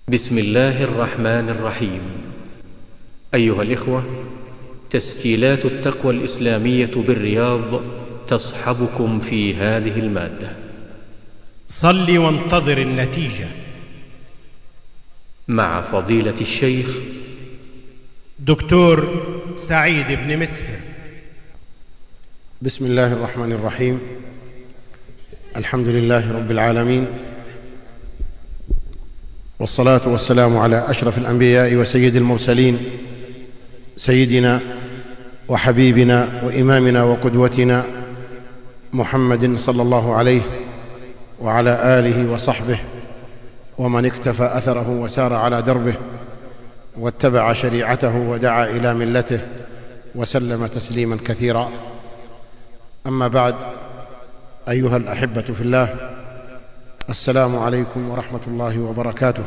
بسم الله الرحمن الرحيم. أيها الإخوة، تسجيلات التقوى الإسلامية بالرياض تصحبكم في هذه المادة. صل وانتظر النتيجة مع فضيلة الشيخ دكتور سعيد بن مسفر. بسم الله الرحمن الرحيم. الحمد لله رب العالمين، والصلاة والسلام على أشرف الأنبياء وسيد المرسلين، سيدنا وحبيبنا وإمامنا وقدوتنا محمد صلى الله عليه وعلى آله وصحبه ومن اكتفى أثره وسار على دربه واتبع شريعته ودعا إلى ملته وسلم تسليما كثيرا. أما بعد، أيها الأحبة في الله، السلام عليكم ورحمة الله وبركاته،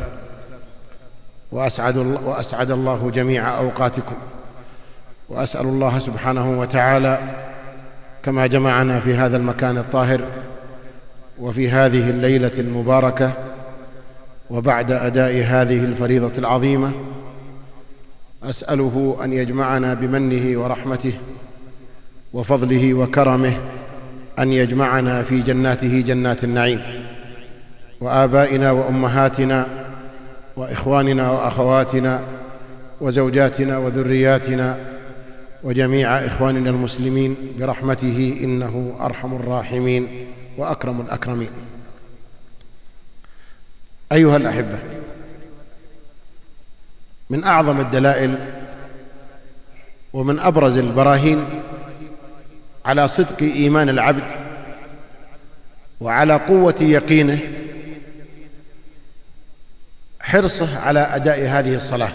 وأسعد الله جميع أوقاتكم، وأسأل الله سبحانه وتعالى كما جمعنا في هذا المكان الطاهر وفي هذه الليلة المباركة وبعد أداء هذه الفريضة العظيمة، أسأله أن يجمعنا بمنه ورحمته وفضله وكرمه، أن يجمعنا في جناته جنات النعيم، وآبائنا وأمهاتنا وإخواننا وأخواتنا وزوجاتنا وذرياتنا وجميع إخواننا المسلمين برحمته، إنه أرحم الراحمين وأكرم الأكرمين. أيها الأحبة، من أعظم الدلائل ومن أبرز البراهين على صدق إيمان العبد وعلى قوة يقينه حرصه على أداء هذه الصلاة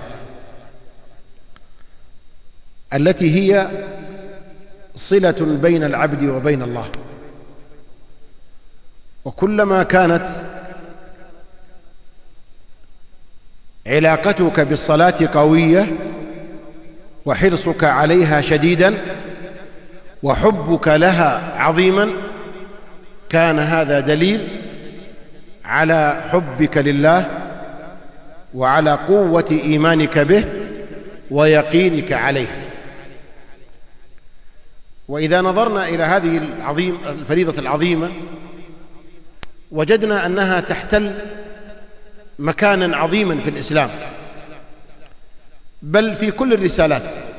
التي هي صلة بين العبد وبين الله. وكلما كانت علاقتك بالصلاة قوية وحرصك عليها شديدا وحبك لها عظيما، كان هذا دليل على حبك لله وعلى قوة إيمانك به ويقينك عليه. وإذا نظرنا إلى هذه الفريضة العظيمة وجدنا أنها تحتل مكانا عظيما في الإسلام، بل في كل الرسالات،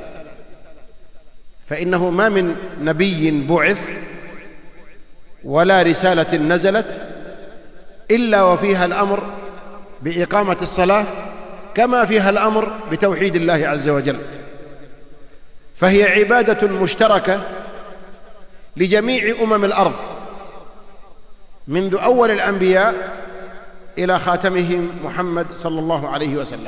فإنه ما من نبي بعث ولا رسالة نزلت إلا وفيها الأمر بإقامة الصلاة كما فيها الأمر بتوحيد الله عز وجل، فهي عبادة مشتركة لجميع الأرض منذ أول الأنبياء إلى خاتمهم محمد صلى الله عليه وسلم.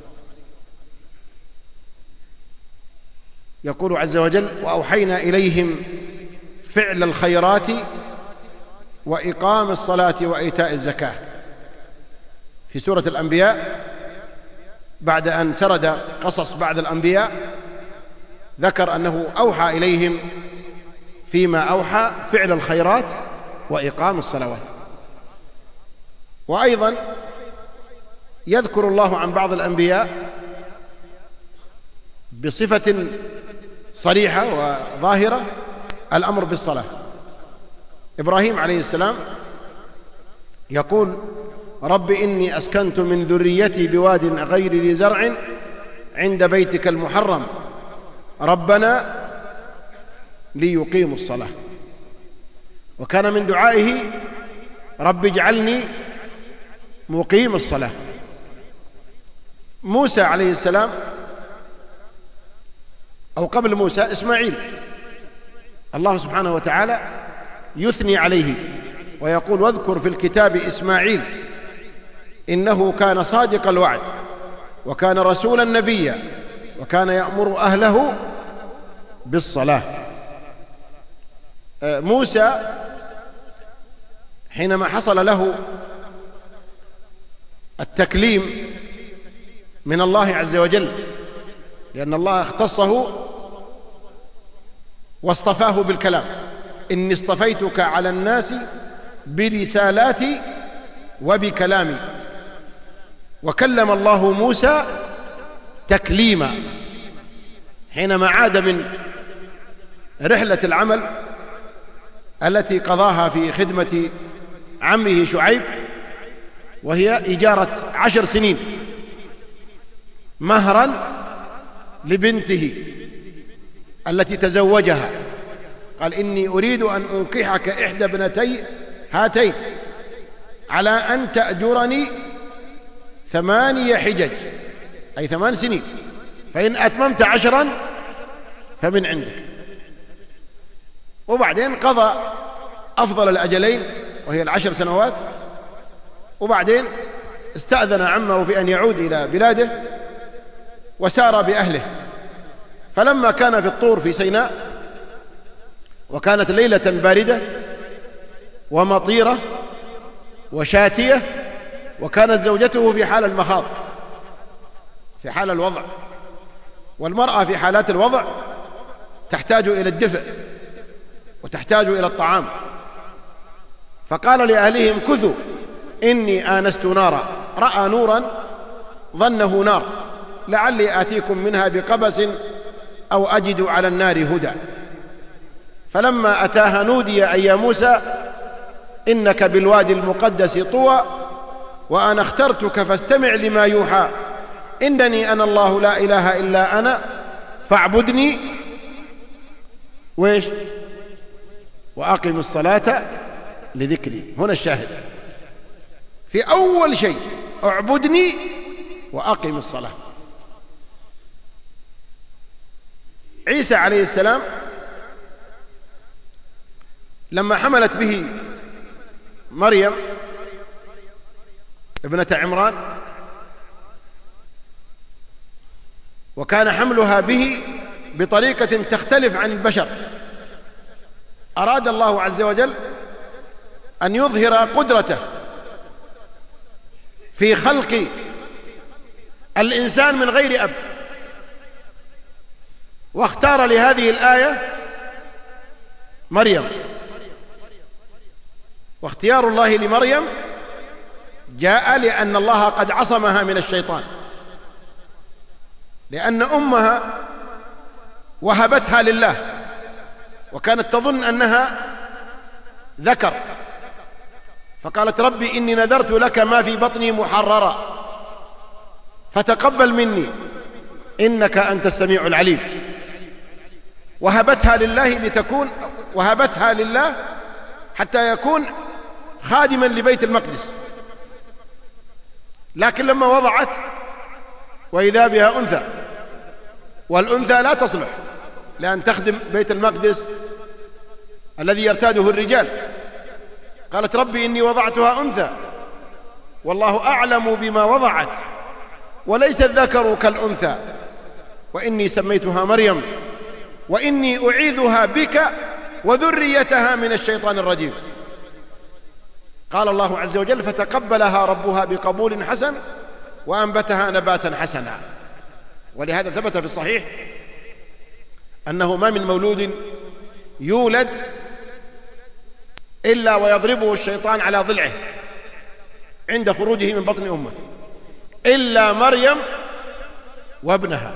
يقول عز وجل: وأوحينا إليهم فعل الخيرات وإقام الصلاة وإيتاء الزكاة. في سورة الأنبياء بعد أن سرد قصص بعض الأنبياء ذكر أنه أوحى إليهم فيما أوحى فعل الخيرات وإقام الصلوات. وأيضا يذكر الله عن بعض الأنبياء بصفة صريحة وظاهرة الأمر بالصلاة. إبراهيم عليه السلام يقول: رب إني أسكنت من ذريتي بواد غير ذي زرع عند بيتك المحرم ربنا ليقيموا الصلاة. وكان من دعائه: رب اجعلني مقيم الصلاة. موسى عليه السلام، أو قبل موسى إسماعيل، الله سبحانه وتعالى يثني عليه ويقول: واذكر في الكتاب إسماعيل إنه كان صادق الوعد وكان رسولا نبيا وكان يأمر أهله بالصلاة. موسى حينما حصل له التكليم من الله عز وجل، لأن الله اختصه واصطفاه بالكلام: إني اصطفيتك على الناس برسالاتي وبكلامي. وكلم الله موسى تكليما حينما عاد من رحلة العمل التي قضاها في خدمة عمه شعيب، وهي إجارة 10 سنين مهرا لبنته التي تزوجها. قال: إني أريد أن أنكحك إحدى ابنتي هاتين على أن تأجرني 8 حجج، أي 8 سنين، فإن أتممت 10 فمن عندك. وبعدين قضى أفضل الأجلين وهي 10 سنوات، وبعدين استأذن عمه في أن يعود إلى بلاده وسار بأهله. فلما كان في الطور في سيناء وكانت ليلة باردة ومطيرة وشاتية، وكانت زوجته في حال المخاض، في حال الوضع، والمرأة في حالات الوضع تحتاج إلى الدفء وتحتاج إلى الطعام. فقال لأهلهم: كثوا إني آنست نارا. رأى نورا ظنه نار، لعلي آتيكم منها بقبس أو أجد على النار هدى. فلما أتاها نودي أي يا موسى إنك بالوادي المقدس طوى وأنا اخترتك فاستمع لما يوحى إنني أنا الله لا إله إلا أنا فاعبدني وأقم الصلاة لذكري. هنا الشاهد في أول شيء: اعبدني وأقم الصلاة. عيسى عليه السلام لما حملت به مريم ابنة عمران وكان حملها به بطريقة تختلف عن البشر، أراد الله عز وجل أن يظهر قدرته في خلق الإنسان من غير أب، واختار لهذه الآية مريم. واختيار الله لمريم جاء لأن الله قد عصمها من الشيطان، لأن أمها وهبتها لله وكانت تظن أنها ذكر، فقالت: ربي إني نذرت لك ما في بطني محررا فتقبل مني إنك أنت السميع العليم. وهبتها لله حتى يكون خادما لبيت المقدس. لكن لما وضعت وإذا بها أنثى، والأنثى لا تصلح لأن تخدم بيت المقدس الذي يرتاده الرجال، قالت: ربي إني وضعتها أنثى والله أعلم بما وضعت وليس الذكر كالأنثى وإني سميتها مريم وإني أعيذها بك وذريتها من الشيطان الرجيم. قال الله عز وجل: فتقبلها ربها بقبول حسن وأنبتها نباتا حسنا. ولهذا ثبت في الصحيح أنه ما من مولود يولد إلا ويضربه الشيطان على ضلعه عند خروجه من بطن أمه إلا مريم وابنها،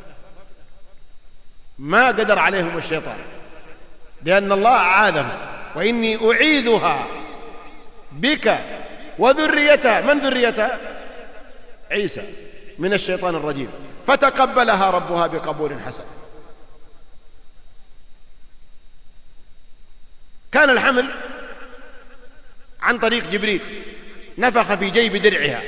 ما قدر عليهم الشيطان لأن الله أعاذهم. وإني أعيذها بك وذريتها، من ذريتها؟ عيسى، من الشيطان الرجيم. فتقبلها ربها بقبول حسن. كان الحمل عن طريق جبريل، نفخ في جيب درعها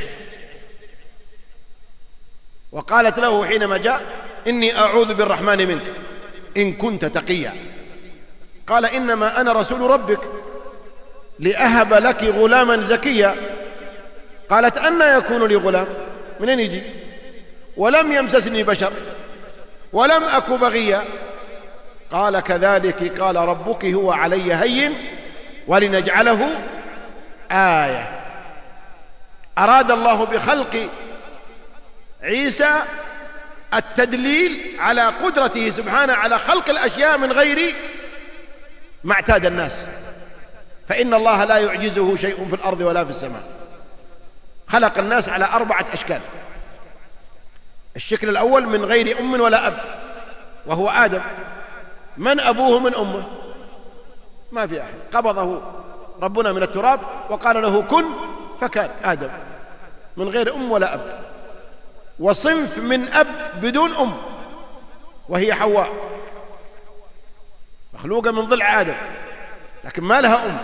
وقالت له حينما جاء: إني أعوذ بالرحمن منك إن كنت تقيا. قال: إنما أنا رسول ربك لأهب لك غلاما زكيا. قالت: أنى يكون لي غلام؟ منين يجي؟ ولم يمسسني بشر ولم أك بغيا. قال: كذلك قال ربك هو علي هين ولنجعله آية. أراد الله بخلق عيسى التدليل على قدرته سبحانه على خلق الأشياء من غير ما اعتاد الناس، فإن الله لا يعجزه شيء في الأرض ولا في السماء. خلق الناس على 4 أشكال. الشكل الأول من غير أم ولا أب، وهو آدم. من أبوه من أمه؟ ما في أحد. قبضه ربنا من التراب وقال له كن فكان آدم، من غير أم ولا أب. وصنف من أب بدون أم، وهي حواء، مخلوقة من ضلع آدم لكن ما لها أم.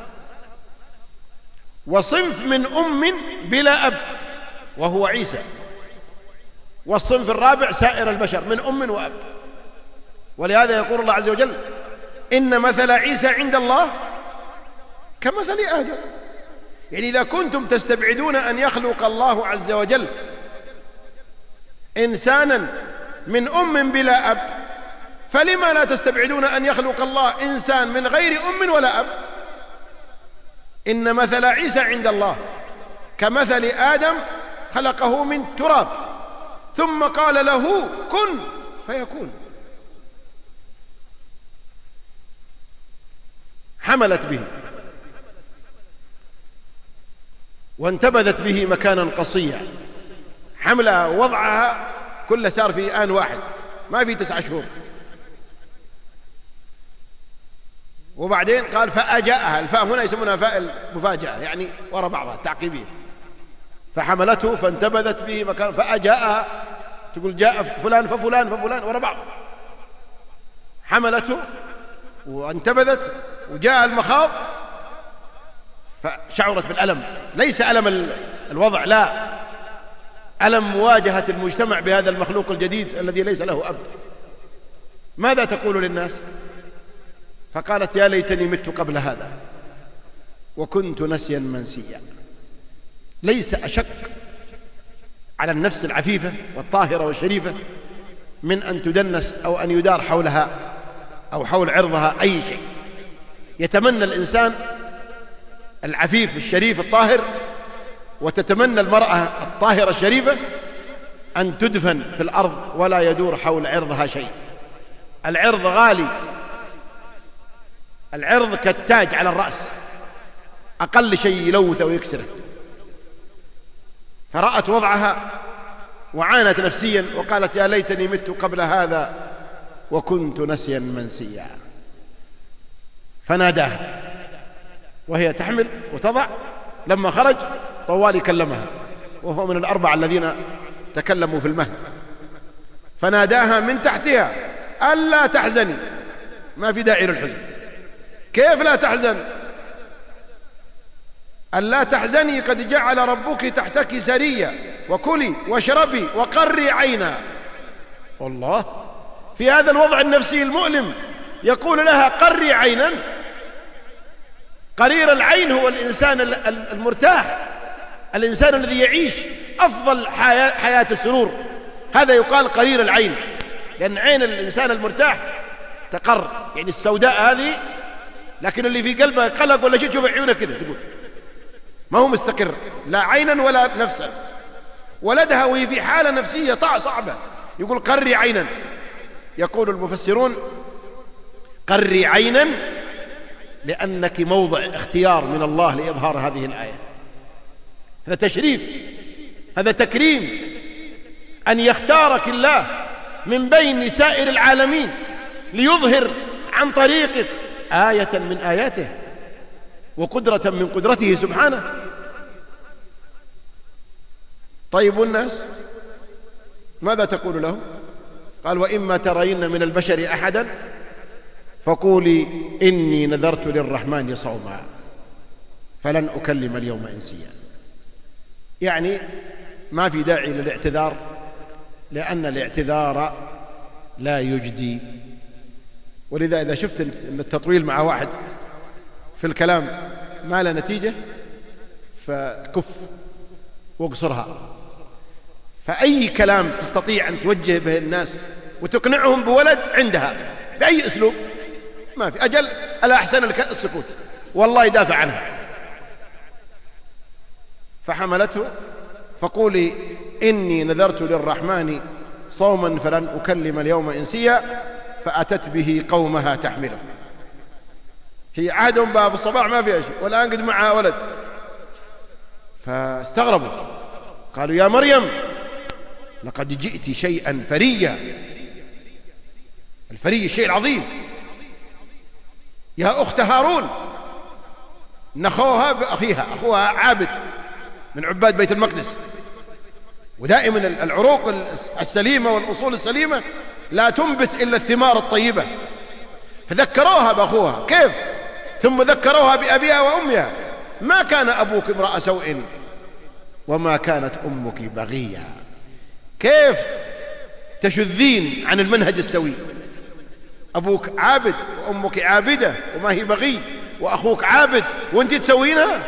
وصنف من أم بلا أب، وهو عيسى. والصنف الرابع سائر البشر من أم وأب. ولهذا يقول الله عز وجل إن مثل عيسى عند الله كمثل آدم. يعني إذا كنتم تستبعدون أن يخلق الله عز وجل إنسانا من أم بلا أب، فلما لا تستبعدون أن يخلق الله إنسان من غير أم ولا أب؟ إن مثل عيسى عند الله كمثل آدم خلقه من تراب ثم قال له كن فيكون. حملت به وانتبذت به مكانا قصيا. حملها ووضعها كله صار في آن واحد، ما في 9 شهور. وبعدين قال فأجاءها. الفاء هنا يسمونها فاء المفاجأة، يعني وراء بعضها تعقيبية. فحملته فانتبذت به مكان فأجاءها، تقول جاء فلان ففلان ففلان وراء بعض. حملته وانتبذت وجاء المخاض فشعرت بالألم، ليس ألم الوضع، لا، ألم مواجهة المجتمع بهذا المخلوق الجديد الذي ليس له أب. ماذا تقول للناس؟ فقالت يا ليتني مت قبل هذا وكنت نسيا منسيا. ليس أشق على النفس العفيفة والطاهرة والشريفة من أن تدنس أو أن يدار حولها أو حول عرضها أي شيء. يتمنى الإنسان العفيف الشريف الطاهر، وتتمنى المرأة الطاهرة الشريفة أن تدفن في الأرض ولا يدور حول عرضها شيء. العرض غالي، العرض كالتاج على الرأس، أقل شيء يلوثه ويكسره. فرأت وضعها وعانت نفسيا وقالت يا ليتني مت قبل هذا وكنت نسيا منسيا. فناداها وهي تحمل وتضع. لما خرج طوال كلمها، وهو من 4 الذين تكلموا في المهد. فناداها من تحتها ألا تحزني. ما في داعي للحزن. كيف لا تحزن؟ ألا تحزني قد جعل ربك تحتك سريا وكلي واشربي وقري عينا. والله في هذا الوضع النفسي المؤلم يقول لها قري عينا. قرير العين هو الإنسان المرتاح، الإنسان الذي يعيش أفضل حياة السرور، هذا يقال قرير العين، لأن عين الإنسان المرتاح تقر، يعني السوداء هذه، لكن اللي في قلبه قلق ولا شيء تشوف عيونه كذا تقول ما هو مستقر لا عينا ولا نفسا. ولدها وهي في حالة نفسية صعبة يقول قري عينا. يقول المفسرون قري عينا لأنك موضع اختيار من الله لإظهار هذه الآية. هذا تشريف، هذا تكريم، أن يختارك الله من بين سائر العالمين ليظهر عن طريقك آية من آياته وقدرة من قدرته سبحانه. طيب والناس ماذا تقول لهم؟ قال وإما ترين من البشر أحدا فقولي إني نذرت للرحمن صوما فلن أكلم اليوم إنسيا. يعني ما في داعي للاعتذار، لأن الاعتذار لا يجدي. ولذا إذا شفت أن التطويل مع واحد في الكلام ما له نتيجة فكف واقصرها. فأي كلام تستطيع أن توجه به الناس وتقنعهم بولد عندها بأي أسلوب ما في أجل، ألا أحسن السكوت والله يدافع عنها. فحملته فقولي إني نذرت للرحمن صوما فلن أكلم اليوم إنسيا. فأتت به قومها تحمله. هي عهدهم بها في الصباح ما فيها شيء، والآن قد معها ولد. فاستغربوا، قالوا يا مريم لقد جئت شيئا فريا. الفري الشيء العظيم. يا أخت هارون، نخوها بأخيها، أخوها عابد من عباد بيت المقدس، ودائما العروق السليمة والأصول السليمة لا تنبت إلا الثمار الطيبة، فذكروها بأخوها. كيف؟ ثم ذكروها بأبيها وأمها. ما كان أبوك امرأ سوء وما كانت أمك بغيا. كيف تشذين عن المنهج السوي؟ أبوك عابد وأمك عابدة وما هي بغي، وأخوك عابد وأنت تسوينها.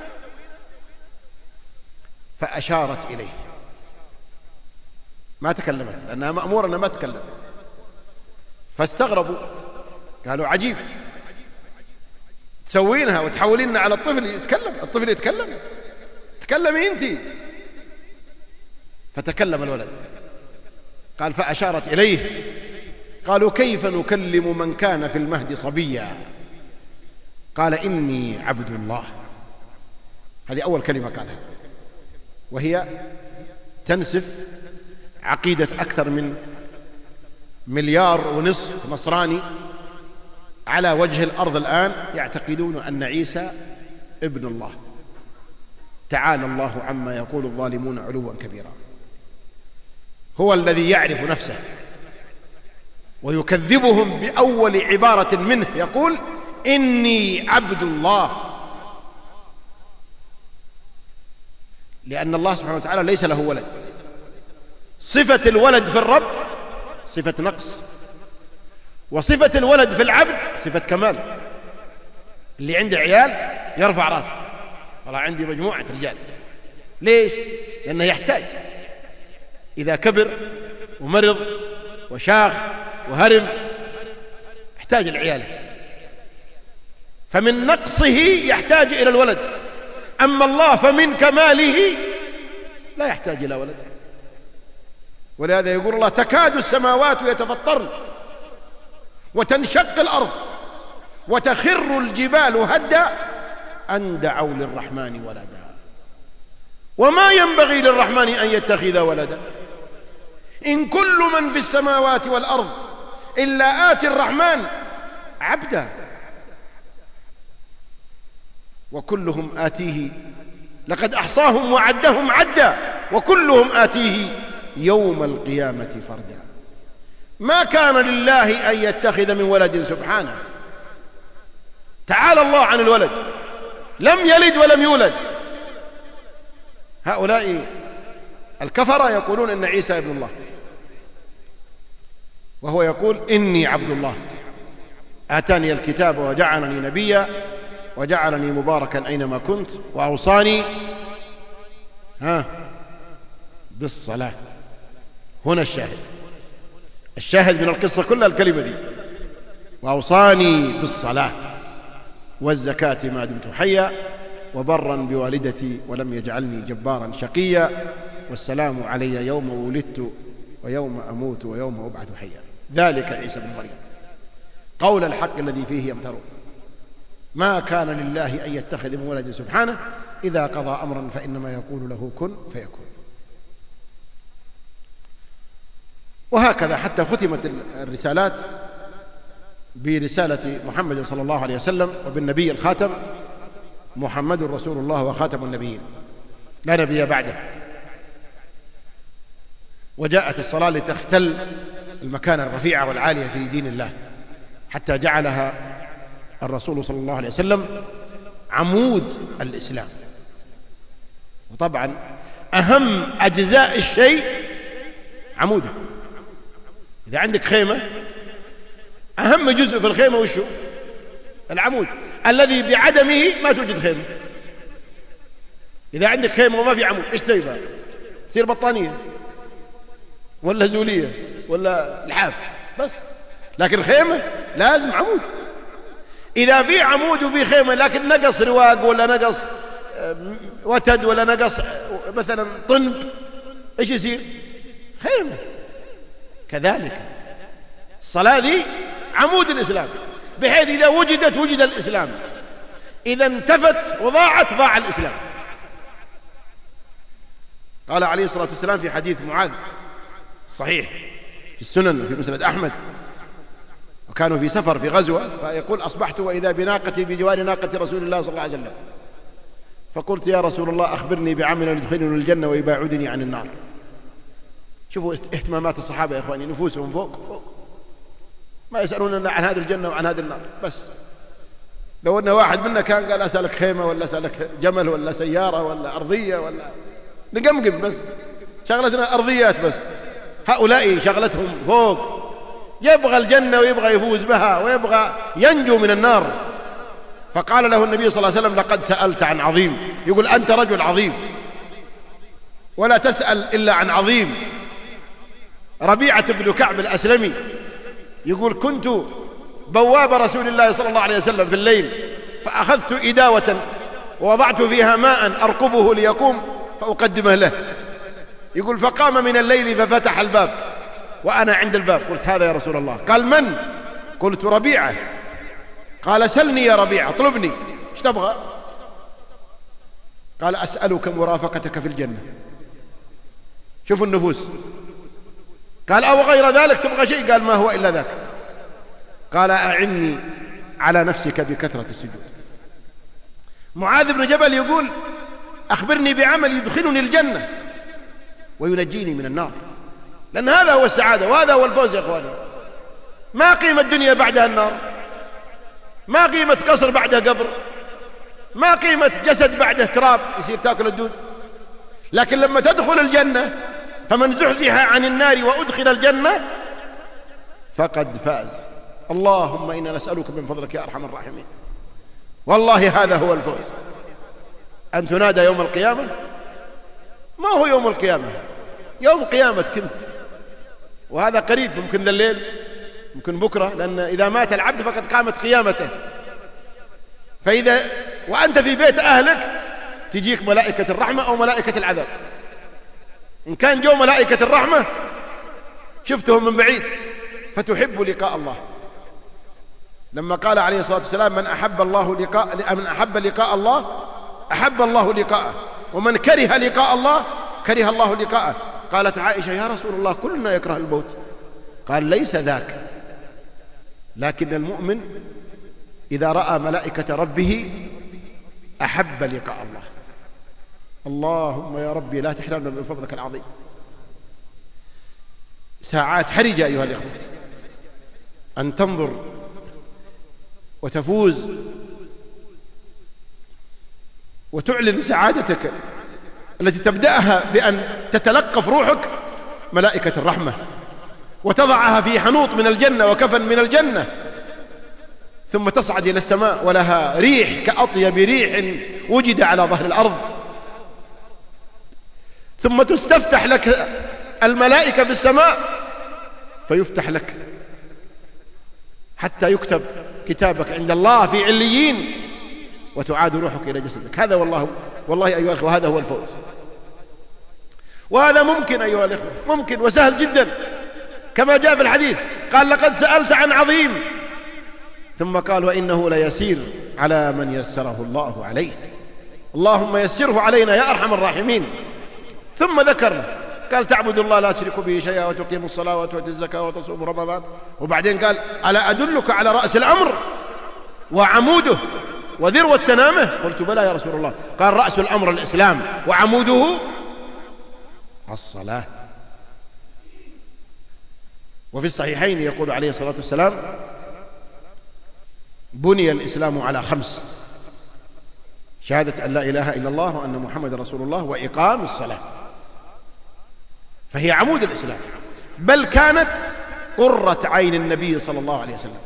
فأشارت إليه، ما تكلمت لأنها مأمورة أنها ما تكلم. فاستغربوا، قالوا عجيب تسوينها وتحوليننا على الطفل يتكلم. الطفل يتكلم؟ تكلمي أنت. فتكلم الولد، قال فأشارت إليه. قالوا كيف نكلم من كان في المهد صبيا؟ قال إني عبد الله. هذه أول كلمة قالها، وهي تنسف عقيدة أكثر من 1.5 مليار نصراني على وجه الأرض الآن يعتقدون أن عيسى ابن الله. تعالى الله عما يقول الظالمون علوا كبيرا. هو الذي يعرف نفسه ويكذبهم بأول عبارة منه، يقول إني عبد الله، لأن الله سبحانه وتعالى ليس له ولد. صفة الولد في الرب صفة نقص، وصفة الولد في العبد صفة كمال. اللي عنده عيال يرفع راسه، والله عندي مجموعة رجال. ليش؟ لأنه يحتاج. إذا كبر ومرض وشاخ وهرم يحتاج العيال، فمن نقصه يحتاج إلى الولد. أما الله فمن كماله لا يحتاج إلى ولد. ولهذا يقول الله تكاد السماوات يتفطرن وتنشق الأرض وتخر الجبال هدا أن دعوا للرحمن ولدا وما ينبغي للرحمن أن يتخذ ولدا إن كل من في السماوات والأرض إلا آتي الرحمن عبدا وكلهم آتيه لقد أحصاهم وعدهم عدا وكلهم آتيه يوم القيامة فردا. ما كان لله أن يتخذ من ولد سبحانه، تعالى الله عن الولد، لم يلد ولم يولد. هؤلاء الكفرة يقولون إن عيسى ابن الله، وهو يقول إني عبد الله آتاني الكتاب وجعلني نبيا وجعلني مباركا أينما كنت وأوصاني بالصلاة. هنا الشاهد من القصة كلها الكلمة دي، وأوصاني بالصلاة والزكاة ما دمت حيا وبرا بوالدتي ولم يجعلني جبارا شقيا والسلام علي يوم ولدت ويوم أموت ويوم أبعث حيا. ذلك عيسى بن مريم قول الحق الذي فيه يمترون. ما كان لله أن يتخذ من ولد سبحانه إذا قضى أمرا فإنما يقول له كن فيكون. وهكذا حتى ختمت الرسالات برسالة محمد صلى الله عليه وسلم وبالنبي الخاتم محمد رسول الله وخاتم النبيين لا نبي بعده. وجاءت الصلاة لتختل المكانة الرفيعة والعالية في دين الله حتى جعلها الرسول صلى الله عليه وسلم عمود الإسلام. وطبعا أهم أجزاء الشيء عموده. إذا عندك خيمة أهم جزء في الخيمة وشو؟ العمود الذي بعدمه ما توجد خيمة. إذا عندك خيمة وما في عمود إيش تسوي بها؟ تصير بطانية ولا زولية ولا لحاف بس. لكن الخيمة لازم عمود. إذا في عمود وفي خيمة لكن نقص رواق ولا نقص وتد ولا نقص مثلا طنب إيش يصير؟ خيمة. كذلك الصلاة ذي عمود الإسلام، بحيث إذا وجدت وجد الإسلام، إذا انتفت وضاعت ضاع الإسلام. قال عليه الصلاة والسلام في حديث معاذ صحيح في السنن وفي مسند أحمد، وكانوا في سفر في غزوة، فيقول أصبحت وإذا بناقتي بجوار ناقة رسول الله صلى الله عليه وسلم، فقلت يا رسول الله أخبرني بعمل يدخلني الجنة ويباعدني عن النار. شوفوا اهتمامات الصحابة يا إخواني، نفوسهم فوق ما يسألون عن هذه الجنة وعن هذه النار. بس لو أن واحد منا كان قال أسألك خيمة ولا أسألك جمل ولا سيارة ولا أرضية ولا نقمقم، بس شغلتنا أرضيات، بس هؤلاء شغلتهم فوق، يبغى الجنة ويبغى يفوز بها ويبغى ينجو من النار. فقال له النبي صلى الله عليه وسلم لقد سألت عن عظيم، يقول أنت رجل عظيم ولا تسأل إلا عن عظيم. ربيعة بن كعب الأسلمي يقول كنت بواب رسول الله صلى الله عليه وسلم في الليل، فأخذت إداوة ووضعت فيها ماء أركبه ليقوم فأقدمه له. يقول فقام من الليل ففتح الباب وأنا عند الباب، قلت هذا يا رسول الله. قال من؟ قلت ربيعة. قال سلني يا ربيعة، اطلبني، ايش تبغى؟ قال أسألك مرافقتك في الجنة. شوفوا النفوس. قال أو غير ذلك تبغى شيء؟ قال ما هو إلا ذاك. قال أعني على نفسك بكثرة السجود. معاذ بن جبل يقول أخبرني بعمل يدخلني الجنة وينجيني من النار، لأن هذا هو السعادة وهذا هو الفوز يا أخواني. ما قيمة الدنيا بعدها النار، ما قيمة قصر بعدها قبر، ما قيمة جسد بعده تراب يصير تاكل الدود. لكن لما تدخل الجنة فمن زحزح عن النار وأدخل الجنة فقد فاز. اللهم إنا نسألك من فضلك يا أرحم الراحمين. والله هذا هو الفوز، أن تنادى يوم القيامة. ما هو يوم القيامة؟ يوم قيامتك أنت، وهذا قريب، ممكن ذا الليل ممكن بكرة، لأن إذا مات العبد فقد قامت قيامته. فإذا وأنت في بيت أهلك تجيك ملائكة الرحمة أو ملائكة العذاب. إن كان جو ملائكة الرحمة شفتهم من بعيد فتحب لقاء الله، لما قال عليه الصلاة والسلام من أحب لقاء الله أحب الله لقاءه، ومن كره لقاء الله كره الله لقاءه. قالت عائشة يا رسول الله كلنا يكره الموت. قال ليس ذاك، لكن المؤمن إذا رأى ملائكة ربه أحب لقاء الله. اللهم يا ربي لا تحرمنا من فضلك العظيم. ساعات حرجة أيها الإخوة أن تنظر وتفوز وتعلن سعادتك التي تبدأها بأن تتلقف روحك ملائكة الرحمة وتضعها في حنوط من الجنة وكفن من الجنة، ثم تصعد إلى السماء ولها ريح كأطيب ريح وجد على ظهر الأرض، ثم تستفتح لك الملائكة في السماء فيفتح لك حتى يكتب كتابك عند الله في عليين وتعاد روحك إلى جسدك. هذا والله أيها الأخوة هذا هو الفوز. وهذا ممكن أيها الأخوة، ممكن وسهل جدا، كما جاء في الحديث قال لقد سألت عن عظيم، ثم قال وإنه ليسير على من يسره الله عليه. اللهم يسره علينا يا أرحم الراحمين. ثم ذكر قال تعبد الله لا تشرك به شيئا وتقيم الصلاة وتؤتي الزكاة وتصوم رمضان، وبعدين قال ألا أدلك على رأس الأمر وعموده وذروة سنامه؟ قلت بلى يا رسول الله. قال رأس الأمر الإسلام وعموده الصلاة. وفي الصحيحين يقول عليه الصلاة والسلام بني الإسلام على 5: شهادة أن لا إله إلا الله وأن محمد رسول الله وإقام الصلاة. فهي عمود الإسلام، بل كانت قرة عين النبي صلى الله عليه وسلم.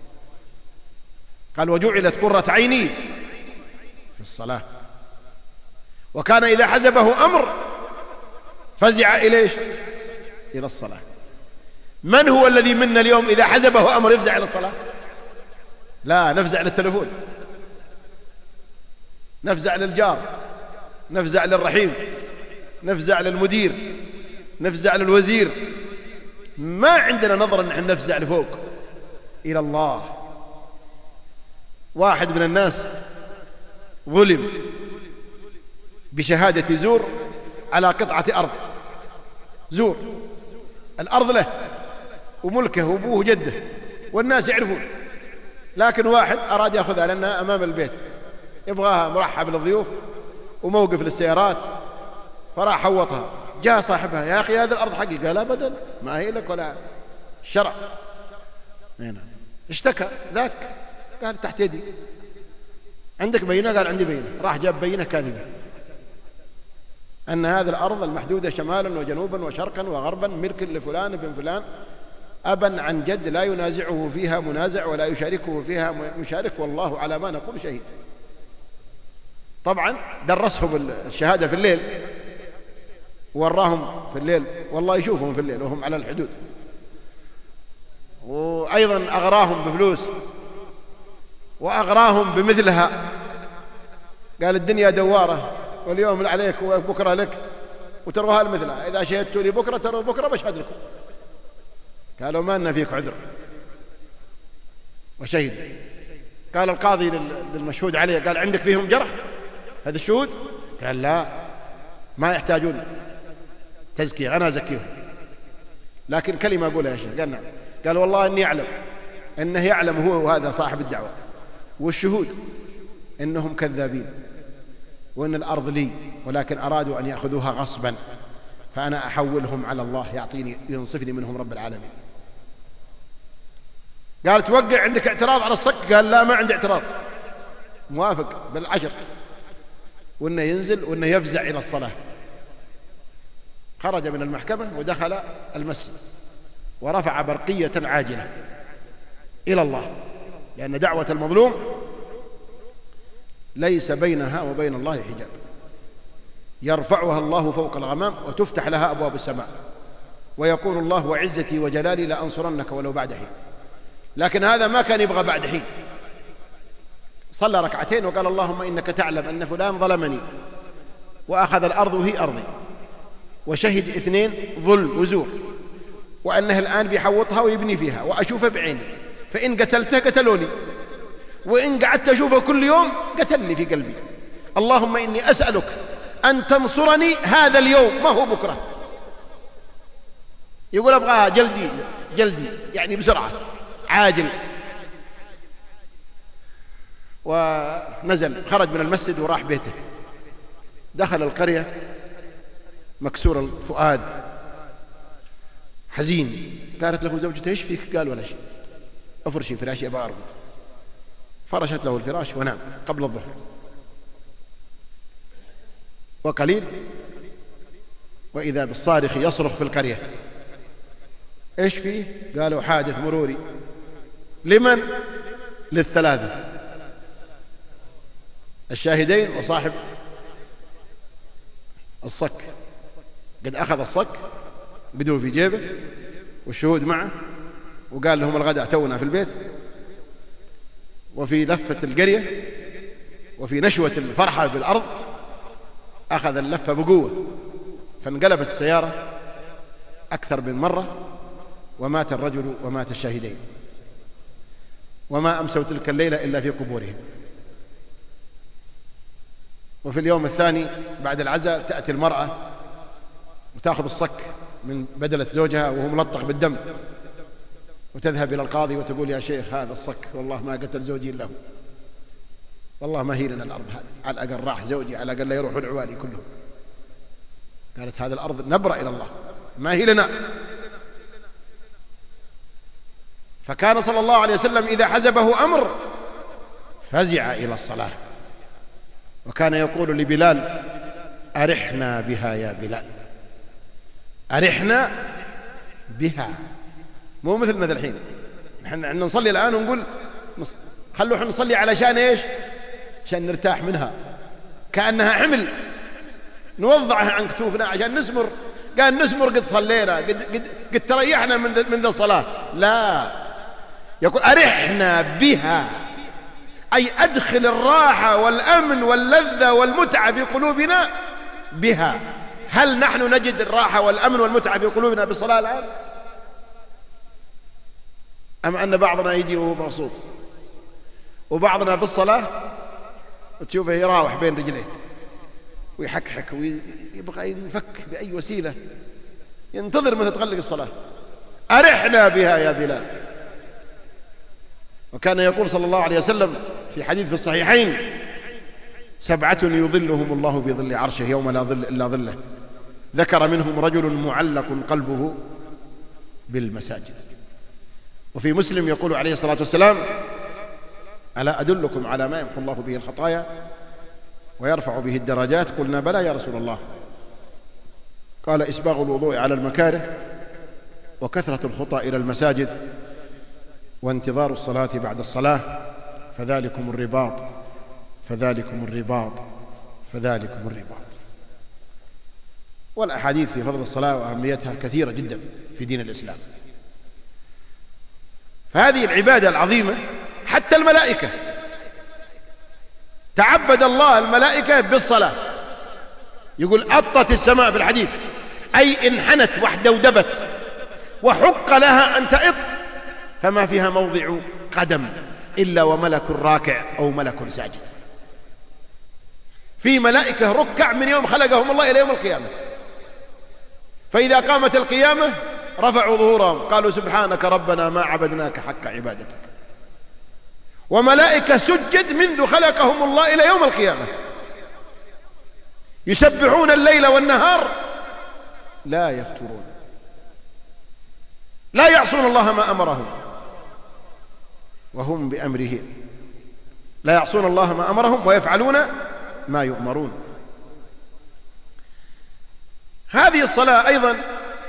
قال وجعلت قرة عيني في الصلاة. وكان إذا حزبه أمر فزع إليه إلى الصلاة. من هو الذي منا اليوم إذا حزبه أمر يفزع إلى الصلاة؟ لا، نفزع للتلفون، نفزع للجار، نفزع للرحيم، نفزع للمدير، نفزع للوزير. ما عندنا نظرة نحن نفزع لفوق إلى الله. واحد من الناس ظلم بشهادة زور على قطعة أرض، زور، الأرض له وملكه وأبوه وجده والناس يعرفون، لكن واحد أراد يأخذها لأنها أمام البيت، يبغاها مرحب للضيوف وموقف للسيارات، فراح حوطها. جاء صاحبها: يا أخي هذه الأرض حقي. قال: أبدا ما هي لك ولا الشرع. هنا اشتكى ذاك، قال: تحت يدي. عندك بينة؟ قال: عندي بينة. راح جاب بينة كاذبة أن هذه الأرض المحدودة شمالا وجنوبا وشرقا وغربا ملك لفلان بن فلان، أبا عن جد، لا ينازعه فيها منازع ولا يشاركه فيها مشارك، والله على ما نقول شهيد. طبعا درسهم الشهادة في الليل ووراهم في الليل، والله يشوفهم في الليل وهم على الحدود. وأيضا أغراهم بفلوس وأغراهم بمثلها. قال: الدنيا دوارة، واليوم عليك وبكرة لك، وتروها المثلها، إذا شهدتوا لي بكرة تروا بكرة بشهد لكم. قالوا: ما لنا فيك عذر، وشهد. قال القاضي للمشهود عليه: قال: عندك فيهم جرح هذا الشهود؟ قال: لا، ما يحتاجون تزكية، أنا أزكيهم. لكن كلمة أقولها يا شيخ. قال: نعم. قال: والله إني أعلم أنه يعلم هو وهذا صاحب الدعوة والشهود إنهم كذابين، وإن الأرض لي، ولكن أرادوا أن يأخذوها غصبا، فأنا أحولهم على الله يعطيني ينصفني منهم رب العالمين. قال: توقع عندك اعتراض على الصك؟ قال: لا، ما عندي اعتراض، موافق بالعشر، وإنه ينزل وإنه يفزع إلى الصلاة. خرج من المحكمة ودخل المسجد ورفع برقية عاجلة إلى الله، لأن دعوة المظلوم ليس بينها وبين الله حجاب، يرفعها الله فوق الغمام وتفتح لها أبواب السماء، ويقول الله: وعزتي وجلالي لأنصرنك ولو بعد حين. لكن هذا ما كان يبغى بعد حين، صلى ركعتين وقال: اللهم إنك تعلم أن فلان ظلمني وأخذ الأرض وهي أرضي، وشهد 2 ظلم وزور، وأنه الآن بيحوطها ويبني فيها وأشوفه بعيني، فإن قتلته قتلوني، وإن قعدت أشوفه كل يوم قتلني في قلبي. اللهم إني أسألك أن تنصرني هذا اليوم، ما هو بكرة. يقول: أبغى جلدي جلدي، يعني بسرعة، عاجل. ونزل، خرج من المسجد وراح بيته. دخل القرية مكسور الفؤاد حزين. قالت له زوجته: ايش فيك؟ قال: ولا شيء، افرشي فراشي ابغى ارقد. فرشت له الفراش ونام قبل الظهر. وقليل وإذا بالصارخ يصرخ في القرية: ايش فيه؟ قالوا: حادث مروري. لمن؟ للثلاثة، الشاهدين وصاحب الصك. قد أخذ الصك بدون في جيبه والشهود معه، وقال لهم: الغداء تونا في البيت. وفي لفة القرية وفي نشوة الفرحة بالأرض أخذ اللفة بقوة، فانقلبت السيارة أكثر من مرة، ومات الرجل ومات الشاهدين، وما أمسوا تلك الليلة إلا في قبورهم. وفي اليوم الثاني بعد العزاء تأتي المرأة وتأخذ الصك من بدلة زوجها وهو ملطخ بالدم، وتذهب إلى القاضي وتقول: يا شيخ هذا الصك والله ما قتل زوجي إلا هو، والله ما هي لنا الأرض هذه، على الأقل راح زوجي، على الأقل يروح العوالي كلهم. قالت: هذه الأرض نبرأ إلى الله، ما هي لنا. فكان صلى الله عليه وسلم إذا حزبه أمر فزع إلى الصلاة، وكان يقول لبلال: أرحنا بها يا بلال، أرحنا بها. مو مثلنا ذا الحين، نحن نصلي الآن ونقول خلوا احنا نصلي علشان ايش؟ عشان نرتاح منها، كأنها حمل نوضعها عن كتوفنا عشان نسمر. قال: نسمر قد صلينا، قد تريحنا من ذا الصلاة. لا، يقول: أرحنا بها، أي أدخل الراحة والأمن واللذة والمتعة في قلوبنا بها. هل نحن نجد الراحة والأمن والمتعة في قلوبنا بالصلاة الآن؟ أم أن بعضنا يجي وهو مغصوب، وبعضنا في الصلاة وتشوفه يراوح بين رجليه ويحكحك ويبغى ينفك بأي وسيلة، ينتظر متى تغلق الصلاة. أرحنا بها يا بلال. وكان يقول صلى الله عليه وسلم في حديث في الصحيحين: 7 يظلهم الله في ظل عرشه يوم لا ظل إلا ظله، ذكر منهم رجل معلق قلبه بالمساجد. وفي مسلم يقول عليه الصلاة والسلام: ألا أدلكم على ما يمحو الله به الخطايا ويرفع به الدرجات؟ قلنا: بلى يا رسول الله. قال: إسباغ الوضوء على المكاره، وكثرة الخطى إلى المساجد، وانتظار الصلاة بعد الصلاة، فذلكم الرباط فذلكم الرباط فذلكم الرباط. والأحاديث في فضل الصلاة وأهميتها كثيرة جدا في دين الإسلام. فهذه العبادة العظيمة حتى الملائكة تعبد الله الملائكة بالصلاة. يقول: أطت السماء في الحديث، أي انحنت واحدودبت وحق لها أن تئط، فما فيها موضع قدم إلا وملك راكع أو ملك ساجد. في ملائكة ركع من يوم خلقهم الله إلى يوم القيامة، فإذا قامت القيامة رفعوا ظهورهم قالوا: سبحانك ربنا ما عبدناك حق عبادتك. وملائكة سجد منذ خلقهم الله إلى يوم القيامة، يسبحون الليل والنهار لا يفترون، لا يعصون الله ما أمرهم وهم بأمره، لا يعصون الله ما أمرهم ويفعلون ما يؤمرون. هذه الصلاة أيضا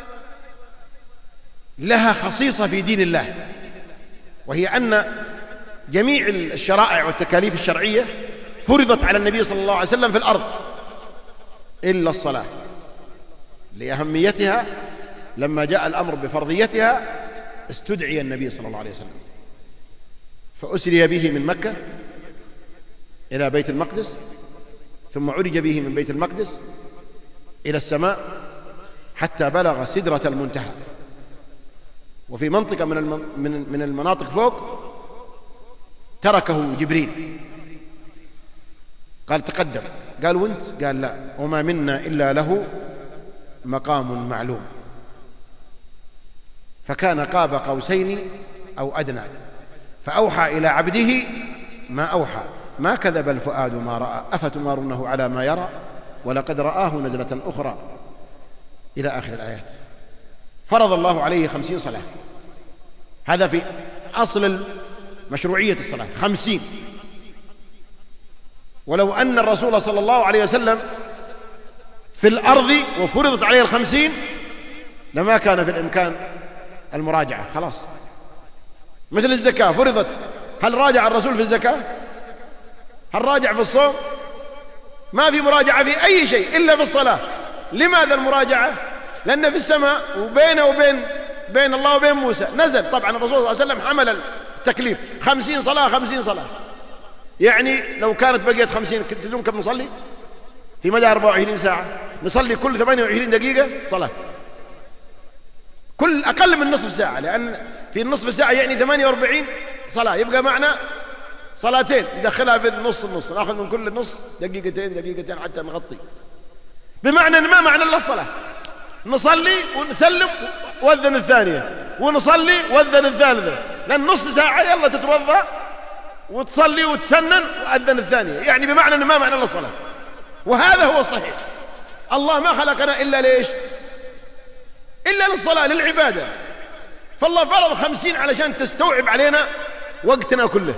لها خصيصة في دين الله، وهي أن جميع الشرائع والتكاليف الشرعية فرضت على النبي صلى الله عليه وسلم في الأرض إلا الصلاة، لأهميتها. لما جاء الأمر بفرضيتها استدعي النبي صلى الله عليه وسلم، فأسري به من مكة إلى بيت المقدس، ثم عرج به من بيت المقدس إلى السماء حتى بلغ سدرة المنتهى. وفي منطقة من المناطق فوق تركه جبريل، قال: تقدم. قال: وانت؟ قال: لا، وما منا إلا له مقام معلوم. فكان قاب قوسين أو أدنى، فأوحى إلى عبده ما أوحى، ما كذب الفؤاد ما رأى، أفتمارونه على ما يرى، ولقد رآه نزلة أخرى، إلى آخر الآيات. فرض الله عليه 50 صلاة. هذا في أصل مشروعية الصلاة 50. ولو أن الرسول صلى الله عليه وسلم في الأرض وفرضت عليه 50 لما كان في الإمكان المراجعة، خلاص. مثل الزكاة فرضت، هل راجع الرسول في الزكاة؟ هل راجع في الصوم؟ ما في مراجعة في أي شيء إلا في الصلاة. لماذا المراجعة؟ لأن في السماء وبينه بين الله وبين موسى نزل. طبعا الرسول صلى الله عليه وسلم حمل التكليف 50 صلاة 50 صلاة. يعني لو كانت بقيت 50 تدرون كم نصلي في مدى 24 ساعة؟ نصلي كل 28 دقيقة صلاة، كل أقل من نصف ساعة، لأن في النصف ساعة يعني 48 صلاة، يبقى معنا صلاتين ندخلها في النص، ناخذ من كل نص دقيقتين حتى نغطي. بمعنى أن ما معنى إلا الصلاة، نصلي ونسلم وأذن الثانية، ونصلي وأذن الثالثة، لأن نص ساعة يلا تتوضأ وتصلي وتسنن وأذن الثانية، يعني بمعنى أن ما معنى إلا الصلاة. وهذا هو الصحيح. الله ما خلقنا إلا ليش؟ إلا للصلاة، للعبادة. فالله فرض 50 علشان تستوعب علينا وقتنا كله.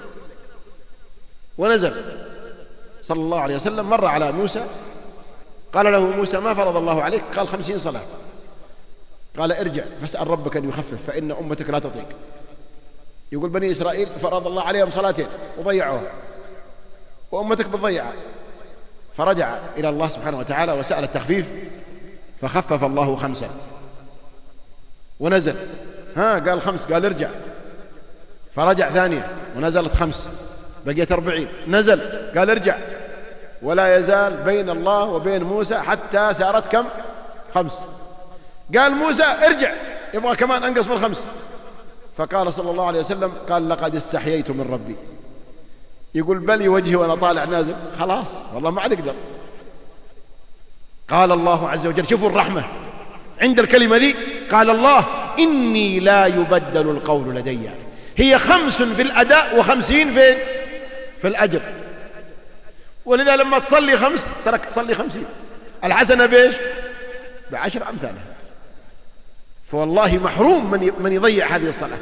ونزل صلى الله عليه وسلم، مر على موسى، قال له موسى: ما فرض الله عليك؟ قال: 50 صلاة. قال: ارجع فاسأل ربك أن يخفف فإن أمتك لا تطيق. يقول بني إسرائيل فرض الله عليهم صلاتين وضيعوها، وأمتك بتضيعها. فرجع إلى الله سبحانه وتعالى وسأل التخفيف، فخفف الله 5. ونزل قال 5، قال: ارجع. فرجع ثانية ونزلت 5، بقيت 40. نزل قال: ارجع. ولا يزال بين الله وبين موسى حتى سارت كم؟ 5. قال موسى: ارجع، يبغى كمان أنقص من 5. فقال صلى الله عليه وسلم: قال: لقد استحييت من ربي. يقول بلي وجهي وأنا طالع نازل، خلاص والله ما عاد أقدر. قال الله عز وجل، شوفوا الرحمة عند الكلمة ذي، قال الله: إني لا يبدل القول لدي. هي 5 في الأداء و50 فين؟ في الأجر. ولذا لما تصلي 5 ترك تصلي 50، الحسنة بإيش؟ ب10 أمثالها. فوالله محروم من يضيع هذه الصلاة.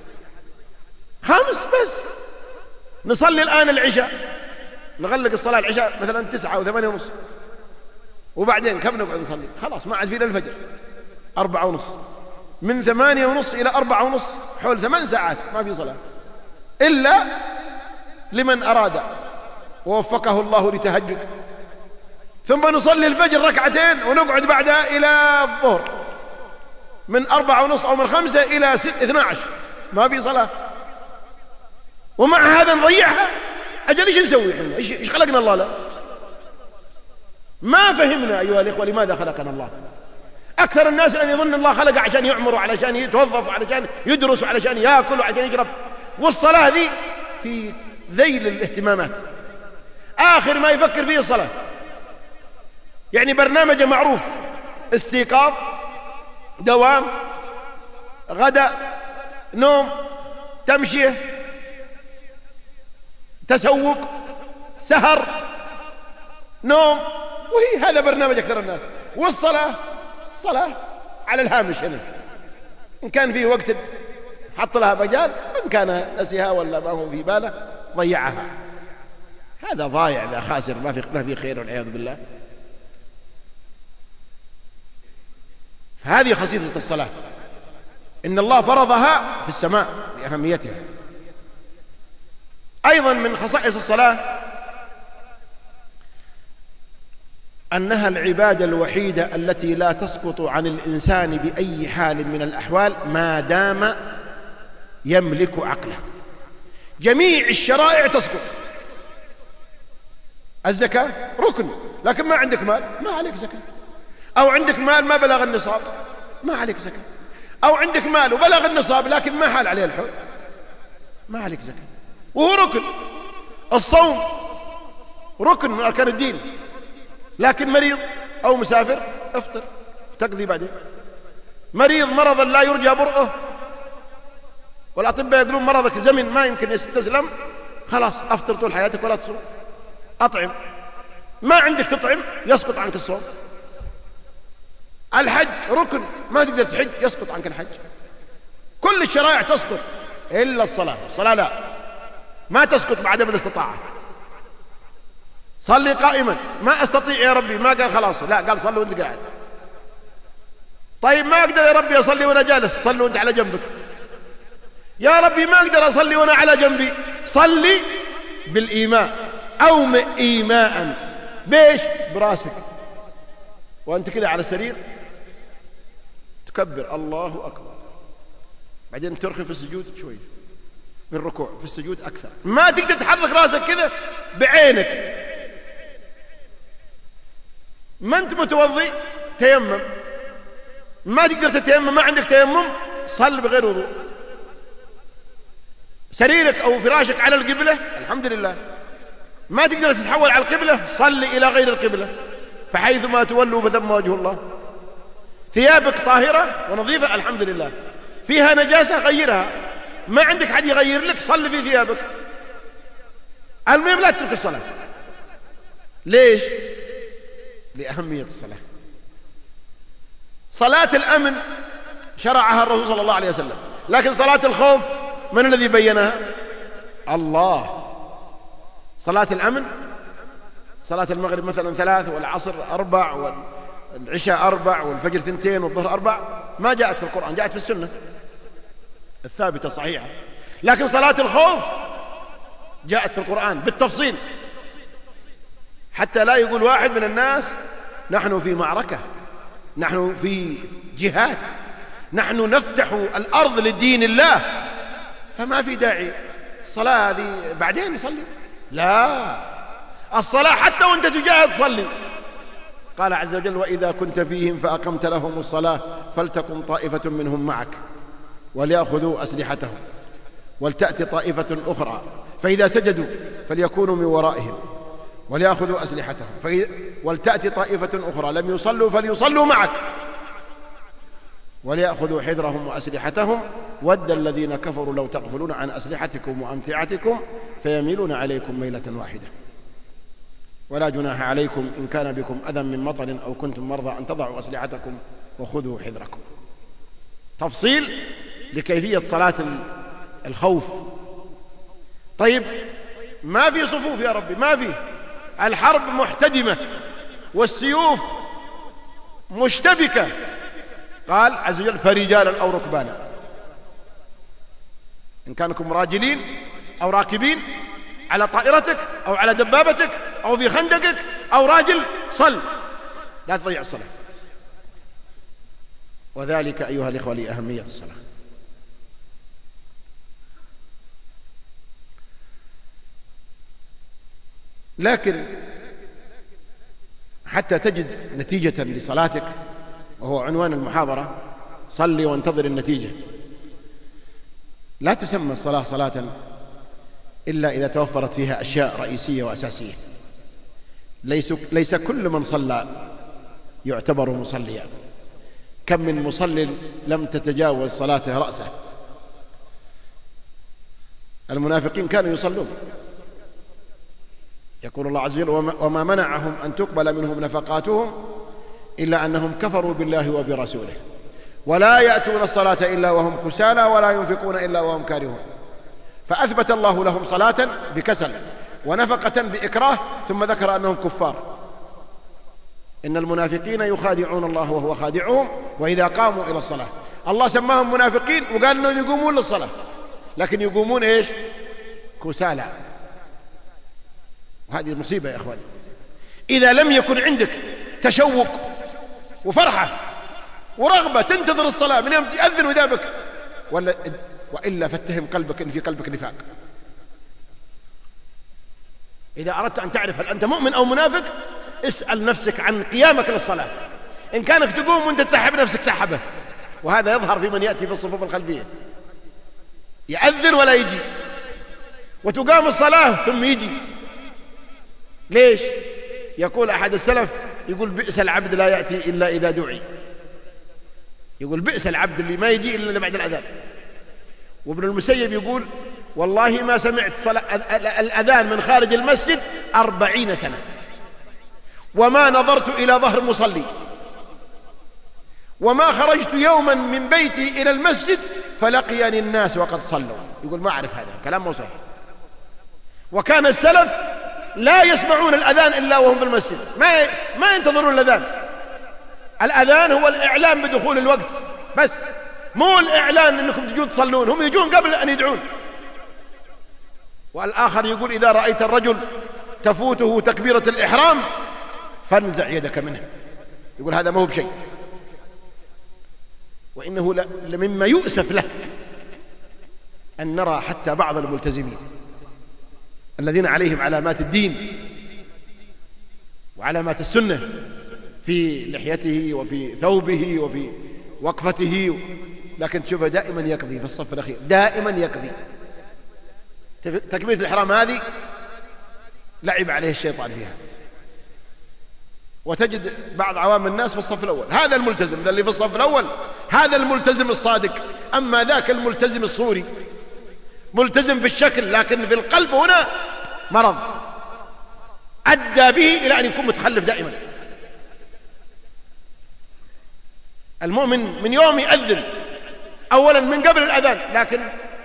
5 بس. نصلي الآن العشاء، نغلق الصلاة العشاء مثلا 9 أو 8:30، وبعدين كم نقعد نصلي؟ خلاص ما عاد فينا الفجر 4:30. من 8:30 إلى 4:30 حول 8 ساعات ما في صلاة، إلا لمن أراد ووفقه الله لتهجد. ثم نصلي الفجر 2 ركعتين ونقعد بعدها إلى الظهر، من 4:30 أو من 5 إلى 12 ما في صلاة، ومع هذا نضيعها. أجل إيش نسوي إحنا؟ إيش خلقنا الله له؟ ما فهمنا أيها الإخوة لماذا خلقنا الله. أكثر الناس أن يظن الله خلق عشان يعمر وعلشان يتوظف وعلشان يدرس وعلشان يأكل وعلشان يشرب، والصلاة ذي في ذيل الاهتمامات، آخر ما يفكر فيه الصلاة. يعني برنامج معروف: استيقاظ، دوام، غداء، نوم، تمشية، تسوق، سهر، نوم، وهي هذا برنامج أكثر الناس. والصلاة الصلاة على الهامش هنا، إن كان فيه وقت حط لها مجال، إن كان نسيها ولا ما هو في باله ضيعها. هذا ضايع، ذا خاسر، ما في خير والعياذ بالله. فهذه خصيصة الصلاة، إن الله فرضها في السماء لأهميتها. أيضا من خصائص الصلاة أنها العبادة الوحيدة التي لا تسقط عن الإنسان بأي حال من الأحوال ما دام يملك عقله. جميع الشرائع تسقط. الزكاة ركن، لكن ما عندك مال ما عليك زكاة، أو عندك مال ما بلغ النصاب ما عليك زكاة، أو عندك مال وبلغ النصاب لكن ما حال عليه الحول ما عليك زكاة، وهو ركن. الصوم ركن من أركان الدين، لكن مريض أو مسافر افطر تقضي بعدين. مريض مرضا لا يرجى برؤه، والأطباء يقولون مرضك زمن ما يمكن يستسلم، خلاص افطر طول حياتك ولا تصوم. أطعم، ما عندك تطعم يسقط عنك الصوم. الحج ركن، ما تقدر تحج يسقط عنك الحج. كل الشرائع تسقط إلا الصلاة. الصلاة لا، ما تسقط بعدم الاستطاعة. صلي قائما، ما أستطيع يا ربي، ما قال خلاص، لا قال صلي وانت قاعد. طيب ما أقدر يا ربي أصلي وأنا جالس، صلي وانت على جنبك. يا ربي ما أقدر أصلي وأنا على جنبي، صلي بالإيماء، أومئ إيماء بيش براسك وأنت كده على السرير، تكبر الله أكبر، بعدين ترخي في السجود شوي، في الركوع، في السجود أكثر. ما تقدر تحرك راسك كده بعينك. ما أنت متوضي تيمم، ما تقدر تتيمم، ما عندك تيمم صل بغير وضوء. سريرك أو فراشك على القبلة الحمد لله، ما تقدر تتحول على القبلة صل إلى غير القبلة، فحيث ما تولوا فثم وجه الله. ثيابك طاهرة ونظيفة الحمد لله، فيها نجاسة غيرها، ما عندك حد يغير لك صل في ثيابك. المهم لا تترك الصلاة. ليش؟ لأهمية الصلاة. صلاة الأمن شرعها الرسول صلى الله عليه وسلم، لكن صلاة الخوف من الذي بينها؟ الله. صلاة الأمن صلاة المغرب مثلا 3 والعصر 4 والعشاء 4 والفجر 2 والظهر 4 ما جاءت في القرآن، جاءت في السنة الثابتة صحيحة. لكن صلاة الخوف جاءت في القرآن بالتفصيل، حتى لا يقول واحد من الناس نحن في معركة، نحن في جهاد، نحن نفتح الأرض لدين الله، فما في داعي الصلاة هذه بعدين يصلي. لا، الصلاة حتى وانت تجاهد صلي. قال عز وجل وإذا كنت فيهم فأقمت لهم الصلاة فلتقم طائفة منهم معك وليأخذوا أسلحتهم ولتأتي طائفة أخرى فإذا سجدوا فليكونوا من ورائهم وليأخذوا أسلحتهم ولتأتي طائفة أخرى لم يصلوا فليصلوا معك وليأخذوا حذرهم وأسلحتهم ود الذين كفروا لو تغفلون عن أسلحتكم وأمتعتكم فيميلون عليكم ميلة واحدة ولا جناح عليكم إن كان بكم أذى من مطر أو كنتم مرضى أن تضعوا أسلحتكم وخذوا حذركم. تفصيل لكيفية صلاة الخوف. طيب ما في صفوف يا ربي، ما في، الحرب محتدمة والسيوف مشتبكة. قال عز وجل فرجالا أو ركبانا، إن كانكم راجلين أو راكبين على طائرتك أو على دبابتك أو في خندقك أو راجل صل، لا تضيع الصلاة. وذلك أيها الإخوة لأهمية الصلاة. لكن حتى تجد نتيجة لصلاتك، وهو عنوان المحاضرة، صلي وانتظر النتيجة. لا تسمى الصلاة صلاة إلا إذا توفرت فيها أشياء رئيسية وأساسية. ليس كل من صلى يعتبر مصليا. كم من مصل لم تتجاوز صلاته رأسه. المنافقين كانوا يصلون، يقول الله عز وجل وما منعهم أن تقبل منهم نفقاتهم إلا أنهم كفروا بالله وبرسوله ولا يأتون الصلاة إلا وهم كسالى ولا ينفقون إلا وهم كارهون. فأثبت الله لهم صلاة بكسل ونفقة بإكراه، ثم ذكر أنهم كفار. إن المنافقين يخادعون الله وهو خادعهم وإذا قاموا إلى الصلاة. الله سماهم منافقين وقال أنهم يقومون للصلاة، لكن يقومون إيش؟ كسالى. وهذه مصيبة يا إخواني. إذا لم يكن عندك تشوق وفرحة ورغبة تنتظر الصلاة من يوم يأذن وإذا بك وإلا فاتهم قلبك إن في قلبك نفاق. إذا أردت أن تعرف هل أنت مؤمن أو منافق اسأل نفسك عن قيامك للصلاة. إن كانك تقوم وأنت تسحب نفسك سحبه، وهذا يظهر في من يأتي في الصفوف الخلفية يأذن ولا يجي، وتقام الصلاة ثم يجي. ليش؟ يقول أحد السلف، يقول بئس العبد لا يأتي إلا إذا دعي. يقول بئس العبد اللي ما يجي إلا بعد الأذان. وابن المسيب يقول والله ما سمعت الأذان من خارج المسجد 40 سنة وما نظرت إلى ظهر مصلي وما خرجت يوما من بيتي إلى المسجد فلقيني الناس وقد صلوا. يقول ما أعرف، هذا كلام مو صحيح. وكان السلف لا يسمعون الأذان إلا وهم في المسجد، ما ينتظرون الأذان. الأذان هو الإعلام بدخول الوقت بس، مو الإعلان أنكم تجون تصلون. هم يجون قبل أن يدعون. والآخر يقول إذا رأيت الرجل تفوته تكبيرة الإحرام فانزع يدك منه. يقول هذا ما هو بشيء. وإنه لمما يؤسف له أن نرى حتى بعض الملتزمين الذين عليهم علامات الدين وعلامات السنة في لحيته وفي ثوبه وفي وقفته، لكن تشوفه دائما يقضي في الصف الأخير، دائما يقضي. تكبيرة الإحرام هذه لعب عليه الشيطان فيها. وتجد بعض عوام الناس في الصف الأول. هذا الملتزم، ذا اللي في الصف الأول هذا الملتزم الصادق. أما ذاك الملتزم الصوري ملتزم في الشكل لكن في القلب هنا مرض أدى به إلى أن يكون متخلف دائما. المؤمن من يوم يأذن أولا من قبل الأذان، لكن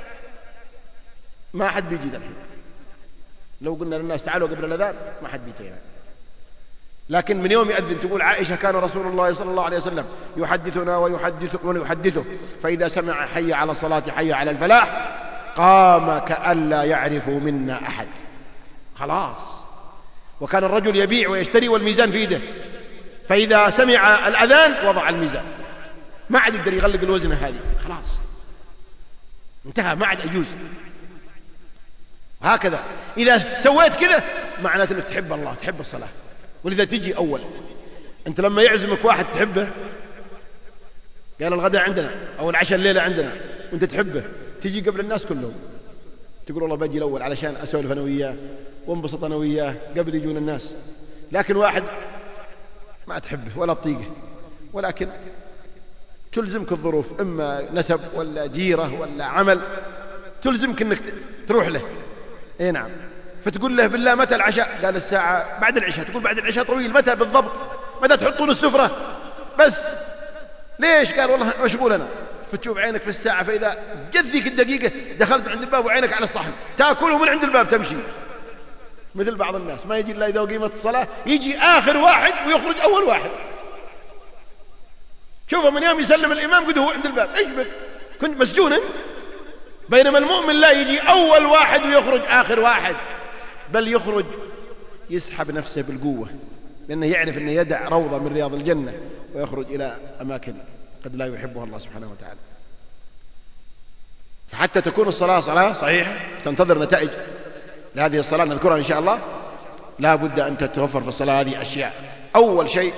ما حد بيجي الحين. لو قلنا للناس تعالوا قبل الأذان ما حد بيجي. لكن من يوم يأذن تقول عائشة كان رسول الله صلى الله عليه وسلم يحدثنا ويحدثه فإذا سمع حي على الصلاة حي على الفلاح قام كأن لا يعرف منا أحد. خلاص. وكان الرجل يبيع ويشتري والميزان في يده، فإذا سمع الأذان وضع الميزان، ما عاد يقدر يغلق الوزنة هذه، خلاص انتهى، ما عاد يجوز. هكذا إذا سويت كذا معناته أنك تحب الله تحب الصلاة، ولذا تجي أول. أنت لما يعزمك واحد تحبه، قال الغداء عندنا أو العشاء الليلة عندنا وأنت تحبه، تجي قبل الناس كلهم تقول والله باجي الأول علشان أسولف أنا وياه وانبسط أنا وياه قبل يجون الناس. لكن واحد ما تحبه ولا تطيقه، ولكن تلزمك الظروف، إما نسب ولا جيرة ولا عمل، تلزمك أنك تروح له. إيه نعم. فتقول له بالله متى العشاء؟ قال الساعة بعد العشاء. تقول بعد العشاء طويل، متى بالضبط؟ متى تحطون السفرة؟ بس ليش؟ قال والله مشغول أنا. فتشوف عينك في الساعة، فإذا جت ذيك الدقيقة دخلت عند الباب وعينك على الصحن، تأكله من عند الباب تمشي. مثل بعض الناس ما يجي إلا إذا قيمت الصلاة، يجي آخر واحد ويخرج أول واحد. شوفه من يوم يسلم الإمام قد هو عند الباب. إيش بك؟ كنت مسجون أنت؟ بينما المؤمن لا، يجي أول واحد ويخرج آخر واحد، بل يخرج يسحب نفسه بالقوة، لأنه يعرف أنه يدع روضة من رياض الجنة ويخرج إلى أماكن قد لا يحبها الله سبحانه وتعالى. فحتى تكون الصلاة صلاة صحيحة تنتظر نتائج لهذه الصلاة نذكرها إن شاء الله، لا بد أن تتوفر في الصلاة هذه أشياء. أول شيء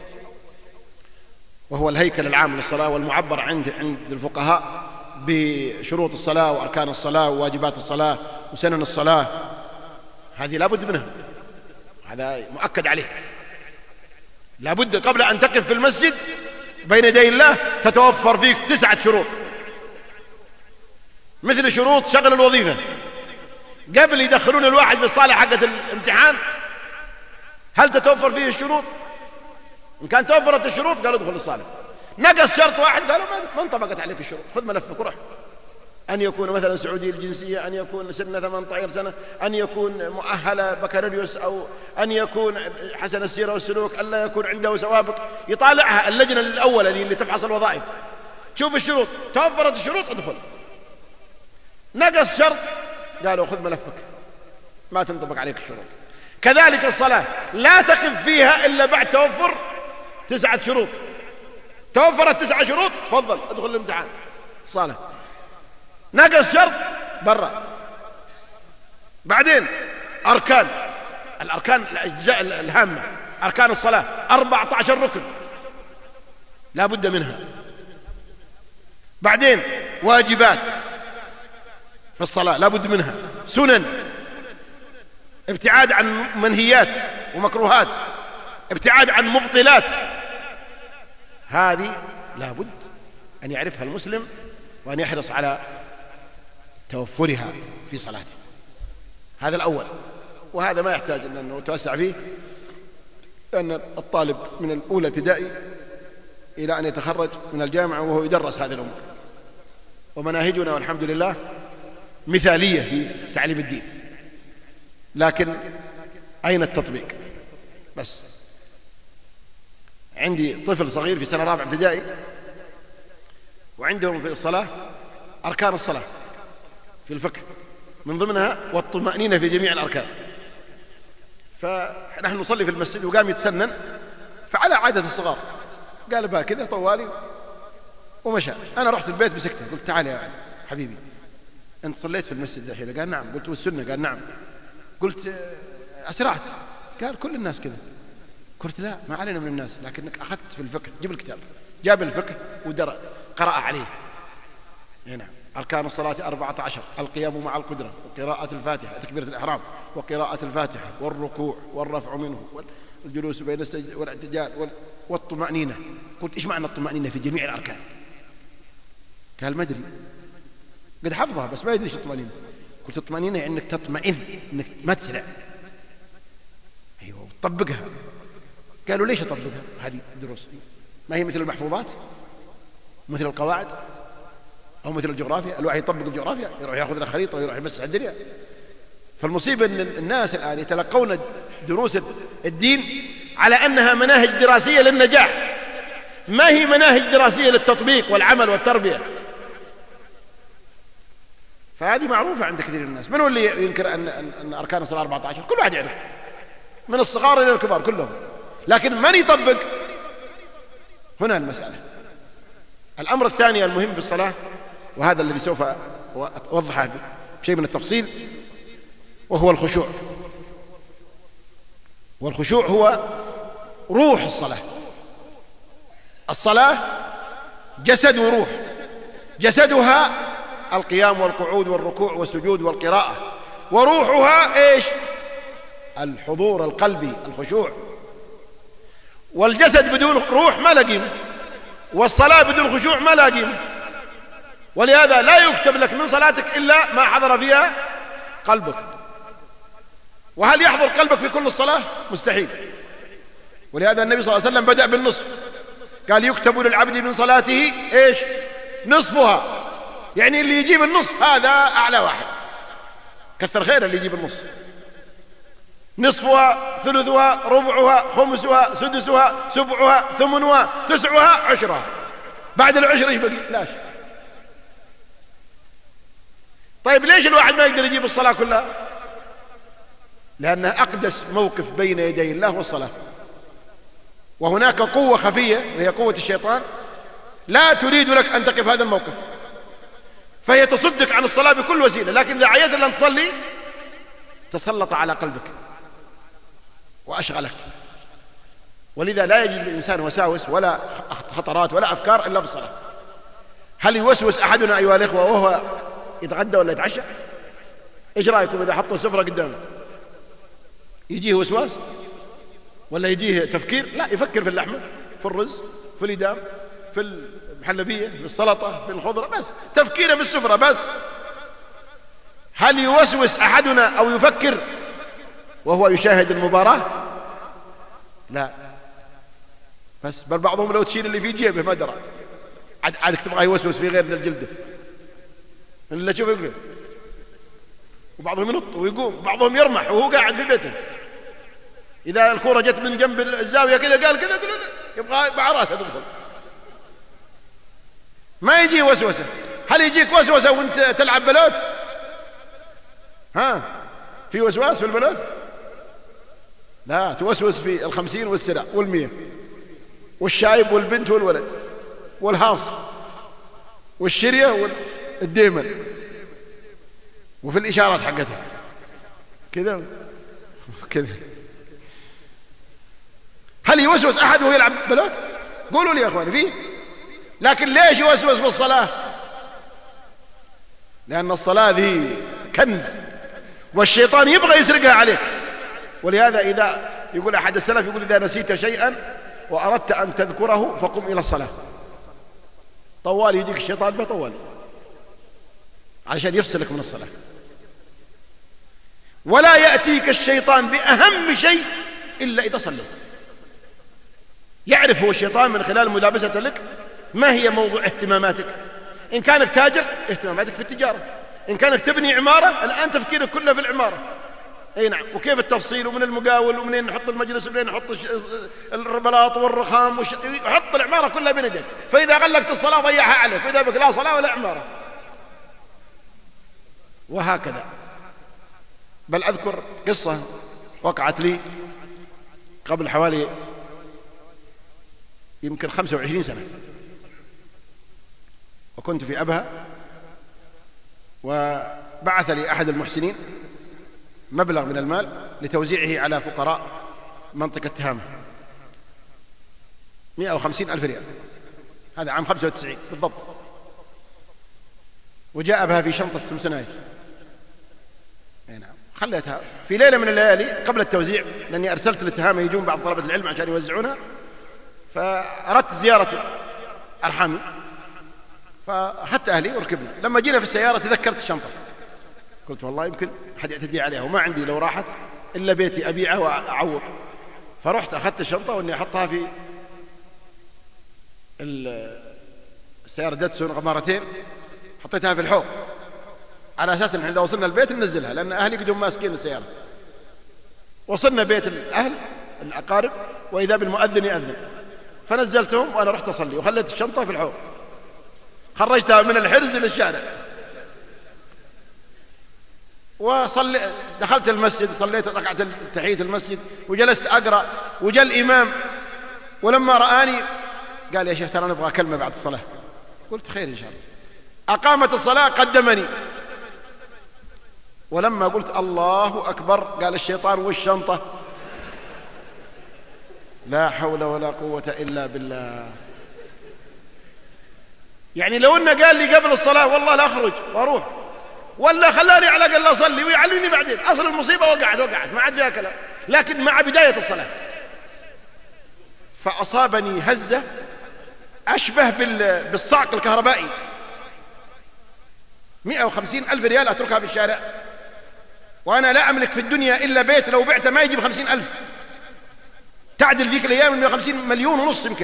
وهو الهيكل العام للصلاة، والمعبر عند الفقهاء بشروط الصلاة وأركان الصلاة وواجبات الصلاة وسنن الصلاة، هذه لا بد منها، هذا مؤكد عليه. لا بد قبل أن تقف في المسجد بين يدي الله تتوفر فيك 9 شروط، مثل شروط شغل الوظيفة. قبل يدخلون الواحد بالصالة حقة الامتحان هل تتوفر فيه الشروط؟ إن كان توفرت الشروط قالوا ادخل الصالة. نقص شرط واحد قالوا ما انطبقت عليك الشروط، خذ ملفك وروح. أن يكون مثلا سعودي الجنسية، أن يكون سنة 18 سنة، أن يكون مؤهل بكالوريوس، أو أن يكون حسن السيرة والسلوك، ألا يكون عنده سوابق. يطالعها اللجنة الأولى ذي اللي تفحص الوظائف، شوف الشروط، توفرت الشروط ادخل. نقص شرط قالوا خذ ملفك، ما تنطبق عليك الشروط. كذلك الصلاة لا تقف فيها إلا بعد توفر 9 شروط. توفرت 9 شروط تفضل ادخل الامتحان الصلاة. نقص شرط برا. بعدين أركان، الأركان الأجزاء الهامة، أركان الصلاة 14 ركن لا بد منها. بعدين واجبات في الصلاة لا بد منها، سنن، ابتعاد عن منهيات ومكروهات، ابتعاد عن مبطلات، هذه لا بد أن يعرفها المسلم وأن يحرص على توفرها في صلاته. هذا الأول، وهذا ما يحتاج أن نتوسع فيه، لأن الطالب من الأولى ابتدائي إلى أن يتخرج من الجامعة وهو يدرس هذه الأمور، ومناهجنا والحمد لله مثالية في تعليم الدين، لكن أين التطبيق؟ بس عندي طفل صغير في سنة 4 ابتدائي، وعندهم في الصلاة أركان الصلاة في الفقه، من ضمنها والطمأنينة في جميع الأركان. فنحن نصلي في المسجد وقام يتسنن، فعلى عادة الصغار قال بها كذا طوالي ومشى. أنا رحت البيت بسكته، قلت تعال يا حبيبي أنت صليت في المسجد الحين؟ قال نعم. قلت والسنة؟ قال نعم. قلت أسرعت؟ قال كل الناس كذا. قلت لا، ما علينا من الناس، لكنك أخذت في الفقه. جيب الكتاب، جاب الفقه وقرأ عليه. هنا أركان الصلاة 14: القيام مع القدرة، وقراءة الفاتحة، تكبيرة الإحرام، وقراءة الفاتحة، والركوع والرفع منه، والجلوس بين السجد والاعتدال، والطمأنينة. قلت إيش معنى الطمأنينة في جميع الأركان؟ قال ما أدري، قد حفظها بس ما يدري ايش الطمأنينة. قلت الطمأنينة يعني انك تطمئن، انك ما تسرع. ايوه طبقها. قالوا ليش اطبقها؟ هذه الدروس ما هي مثل المحفوظات، مثل القواعد، او مثل الجغرافيا. الواحد يطبق الجغرافيا يروح ياخذ له خريطه ويروح يمسح الدنيا. فالمصيبه ان الناس الان يتلقون دروس الدين على انها مناهج دراسيه للنجاح، ما هي مناهج دراسيه للتطبيق والعمل والتربيه. فهذه معروفة عند كثير من الناس. من هو اللي ينكر أن أركان الصلاة 14؟ كل واحد يعرف، من الصغار إلى الكبار كلهم، لكن من يطبق؟ هنا المسألة. الأمر الثاني المهم في الصلاة، وهذا الذي سوف أوضحه بشيء من التفصيل، وهو الخشوع. والخشوع هو روح الصلاة. الصلاة جسد وروح. جسدها القيام والقعود والركوع والسجود والقراءة، وروحها ايش؟ الحضور القلبي، الخشوع. والجسد بدون روح ما له قيمة، والصلاة بدون خشوع ما لها قيمة. ولهذا لا يكتب لك من صلاتك إلا ما حضر فيها قلبك. وهل يحضر قلبك في كل الصلاة؟ مستحيل. ولهذا النبي صلى الله عليه وسلم بدأ بالنصف، قال يكتب للعبد من صلاته إيش؟ نصفها، يعني اللي يجيب النصف هذا أعلى واحد، كثر خير اللي يجيب النصف. نصفها، ثلثها، ربعها، خمسها، سدسها، سبعها، ثمنها، تسعها، عشرها. بعد العشر ايش بقي؟ لا شيء. طيب ليش الواحد ما يقدر يجيب الصلاة كلها؟ لأنها أقدس موقف بين يدي الله والصلاة، وهناك قوة خفية وهي قوة الشيطان لا تريد لك أن تقف هذا الموقف، فهي تصدك عن الصلاة بكل وسيلة. لكن إذا عيت أن تصلي تسلط على قلبك وأشغلك. ولذا لا يجد الإنسان وساوس ولا خطرات ولا أفكار إلا في الصلاة. هل يوسوس أحدنا أيها الإخوة وهو يتغدى ولا يتعشى؟ إيش رأيكم إذا حطوا السفرة قدامه؟ يجيه وسواس ولا يجيه تفكير؟ لا، يفكر في اللحمة، في الرز، في الإدام، في المحلبية، في السلطة، في الخضرة، بس تفكيره في السفرة بس. هل يوسوس أحدنا أو يفكر وهو يشاهد المباراة؟ لا، بس بل بعضهم لو تشيل اللي في جيبه ما درى، عادك تبغى يوسوس في غير ذا الجلده اللي تشوف يقول. وبعضهم ينط ويقوم، وبعضهم يرمح وهو قاعد في بيته. إذا الكرة جت من جنب الزاوية كذا قال كذا يبغى مع راسه تدخل. ما يجي وسوسة. هل يجيك وسوسة وانت تلعب بلوت؟ ها، في وسواس في البلوت؟ لا، توسوس في 50 والسلع وال100 والشايب والبنت والولد والهاص والشرية والديمن وفي الإشارات حقتها كذا كذا. هل يوسوس أحد وهو يلعب بلوت؟ قولوا لي يا أخواني فيه. لكن ليش يوسوس في الصلاة؟ لأن الصلاة ذي كنز والشيطان يبغى يسرقها عليك. ولهذا إذا يقول أحد السلف يقول إذا نسيت شيئا وأردت أن تذكره فقم إلى الصلاة. طوال يجيك الشيطان بطوال عشان يفصلك من الصلاة. ولا يأتيك الشيطان بأهم شيء إلا إذا صليت. يعرف هو الشيطان من خلال ملابسته لك ما هي موضوع اهتماماتك. إن كانك تاجر اهتماماتك في التجارة، إن كانك تبني عمارة الآن تفكيرك كله في العمارة. اي نعم، وكيف التفصيل ومن المقاول ومنين نحط المجلس ومنين نحط البلاط والرخام يحط العمارة كلها بين يديك. فإذا غلقت الصلاة ضيعها عليك، وإذا بك لا صلاة ولا عمارة. وهكذا. بل أذكر قصة وقعت لي قبل حوالي يمكن 25 سنة، وكنت في أبها، وبعث لي أحد المحسنين مبلغ من المال لتوزيعه على فقراء منطقة تهامة، 150,000 ريال. هذا عام 95 بالضبط. وجاء بها في شنطة سمسونايت. نعم، خليتها في ليلة من الليالي قبل التوزيع، لأني أرسلت للتهامة يجون بعض طلبة العلم عشان يوزعونها، فأردت زيارة أرحامي، فأخذت أهلي وركبنا. لما جينا في السيارة تذكرت الشنطة، قلت والله يمكن حد يعتدي عليها، وما عندي لو راحت إلا بيتي أبيعه وأعوض. فرحت أخذت الشنطة وإني أحطها في السيارة داتسون غمارتين، حطيتها في الحوض على أساس أن إذا وصلنا البيت ننزلها، لأن أهلي قدهم ماسكين السيارة. وصلنا بيت الأهل الأقارب وإذا بالمؤذن يأذن، فنزلتهم وأنا رحت أصلي وخليت الشنطة في الحوض. خرجتها من الحرز للشارع دخلت المسجد، صليت ركعة تحية المسجد وجلست أقرأ، وجاء الإمام، ولما رآني قال يا شيخ ترى نبغى كلمة بعد الصلاة. قلت خير إن شاء الله. أقامت الصلاة قدمني، ولما قلت الله أكبر قال الشيطان والشنطة. لا حول ولا قوة إلا بالله. يعني لو إنه قال لي قبل الصلاة والله لا أخرج وأروح، ولا خلاني على الأقل أصلي ويعلمني بعدين، أصل المصيبة وقعت ما عاد فيها كلام. لكن مع بداية الصلاة فأصابني هزة أشبه بالصعق الكهربائي. 150,000 ريال أتركها في الشارع، وأنا لا أملك في الدنيا إلا بيت لو بعته ما يجيب 50,000، تعدل ذيك الأيام 150 مليون ونص يمكن.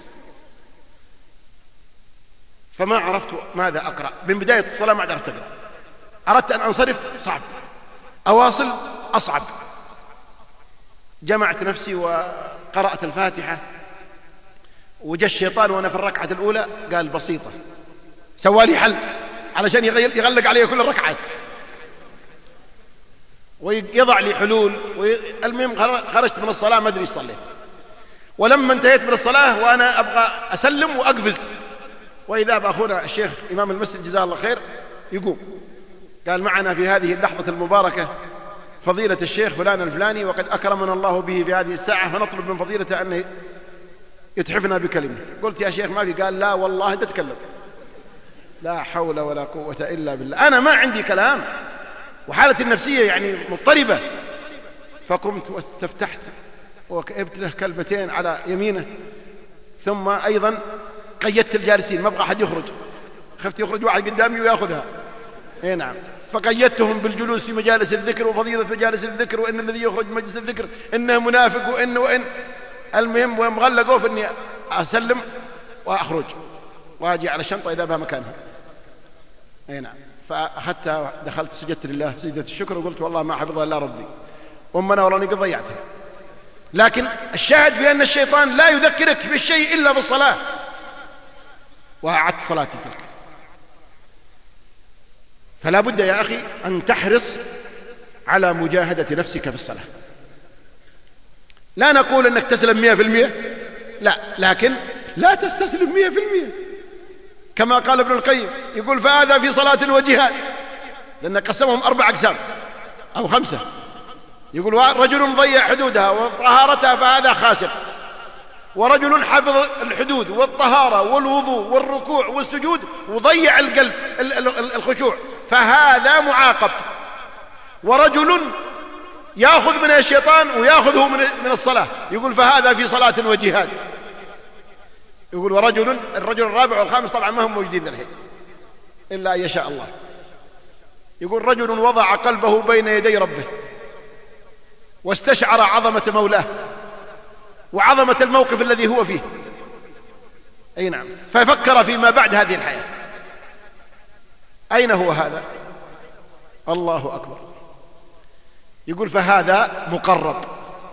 فما عرفت ماذا أقرأ. من بداية الصلاة ما عرفت أقرأ. أردت أن أنصرف، صعب. أواصل، أصعب. جمعت نفسي وقرأت الفاتحة، وجاء الشيطان وأنا في الركعة الأولى قال بسيطة، سوالي حل علشان يغلق علي كل الركعات ويضع لي حلول. المهم خرجت من الصلاة ما أدري ايش صليت. ولما انتهيت من الصلاة وأنا أبغى أسلم وأقفز، وإذا بأخونا الشيخ إمام المسجد جزاه الله خير يقوم، قال معنا في هذه اللحظة المباركة فضيلة الشيخ فلان الفلاني، وقد أكرمنا الله به في هذه الساعة، فنطلب من فضيلته أن يتحفنا بكلمة. قلت يا شيخ ما في. قال لا والله أنت تتكلم. لا حول ولا قوة إلا بالله. أنا ما عندي كلام وحالتي النفسية يعني مضطربة. فقمت واستفتحت وكأبت له كلمتين على يمينه، ثم أيضا قيدت الجالسين، ما أبغى أحد يخرج، خفت يخرج واحد قدامي ويأخذها. اي نعم. فقيدتهم بالجلوس في مجالس الذكر وفضيلة مجالس الذكر، وإن الذي يخرج من مجلس الذكر إنه منافق، وإن المهم ومغلقوا في إني أسلم وأخرج وأجي على الشنطة إذا بها مكانها. اي نعم. فأخذتها دخلت سجدت لله سجدة الشكر وقلت والله ما حفظها إلا ربي، أمنا وراني قد ضيعتها. لكن الشاهد في أن الشيطان لا يذكرك بالشيء إلا بالصلاة. وأعدت صلاتي تلك. فلا بد يا أخي أن تحرص على مجاهدة نفسك في الصلاة. لا نقول أنك تسلم 100%، لا، لكن لا تستسلم 100%. كما قال ابن القيم يقول فهذا في صلاة وجهاد، لأن قسمهم 4 أقسام أو 5. يقول رجل ضيع حدودها وطهارتها فهذا خاسر، ورجل حفظ الحدود والطهارة والوضوء والركوع والسجود وضيع القلب الخشوع فهذا معاقب، ورجل يأخذ من الشيطان ويأخذه من الصلاة، يقول فهذا في صلاة وجهاد. يقول الرجل الرابع والخامس طبعا ما هم موجودين الحين إلا أن يشاء الله. يقول رجل وضع قلبه بين يدي ربه واستشعر عظمة مولاه وعظمة الموقف الذي هو فيه، أي نعم، ففكر فيما بعد هذه الحياة. أين هو هذا؟ الله أكبر. يقول فهذا مقرب.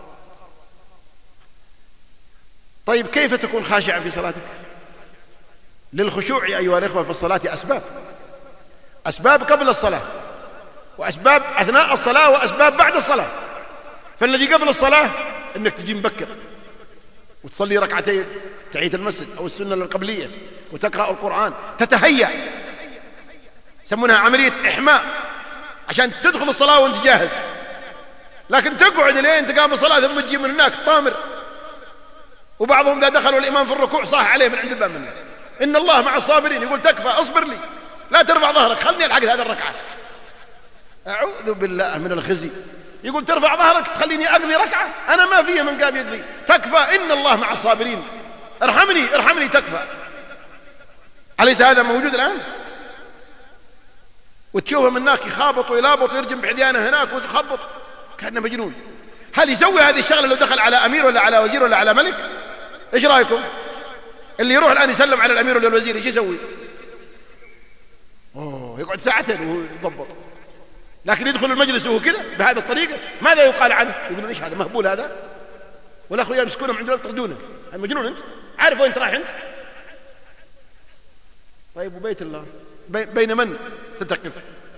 طيب كيف تكون خاشعا في صلاتك؟ للخشوع أيها الإخوة في الصلاة أسباب قبل الصلاة، وأسباب أثناء الصلاة، وأسباب بعد الصلاة. فالذي قبل الصلاة أنك تجي مبكر وتصلي ركعتين تحية المسجد أو السنة القبلية وتقرأ القرآن، تتهيأ، يسمونها عملية إحماء، عشان تدخل الصلاة وانت جاهز. لكن تقعد لين تقام الصلاة ثم تجي من هناك طامر. وبعضهم إذا دخلوا الإمام في الركوع صاح عليه من عند الباب منه إن الله مع الصابرين، يقول تكفى اصبر لي، لا ترفع ظهرك، خلني ألحق هذه الركعة. أعوذ بالله من الخزي. يقول ترفع ظهرك تخليني أقضي ركعة، أنا ما فيه من قام يقضي. تكفى إن الله مع الصابرين، ارحمني تكفى. أليس هذا موجود الآن؟ وتشوفه من هناك يخابط ويلابط ويرجم بحذيانه هناك ويخبط كأنه مجنون. هل يسوي هذه الشغلة لو دخل على أمير ولا على وزير ولا على ملك؟ إيش رأيكم؟ اللي يروح الآن يسلم على الأمير ولا الوزير إيش يسوي؟ يقعد ساعتين وهو يضبط. لكن يدخل المجلس وهو كذا بهذه الطريقة ماذا يقال عنه؟ يقولون إيش هذا مهبول هذا؟ ولا أخويا يمسكونه من عند يطردونه، مجنون أنت؟ عارف وين رايح أنت؟ طيب وبيت الله بين من ستقف؟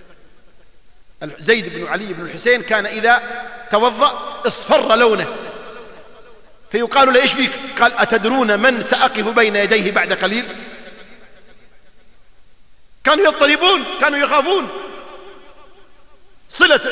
زيد بن علي بن الحسين كان إذا توضأ اصفر لونه، فيقال له إيش فيك؟ قال أتدرون من سأقف بين يديه بعد قليل؟ كانوا يضطربون، كانوا يخافون. صلة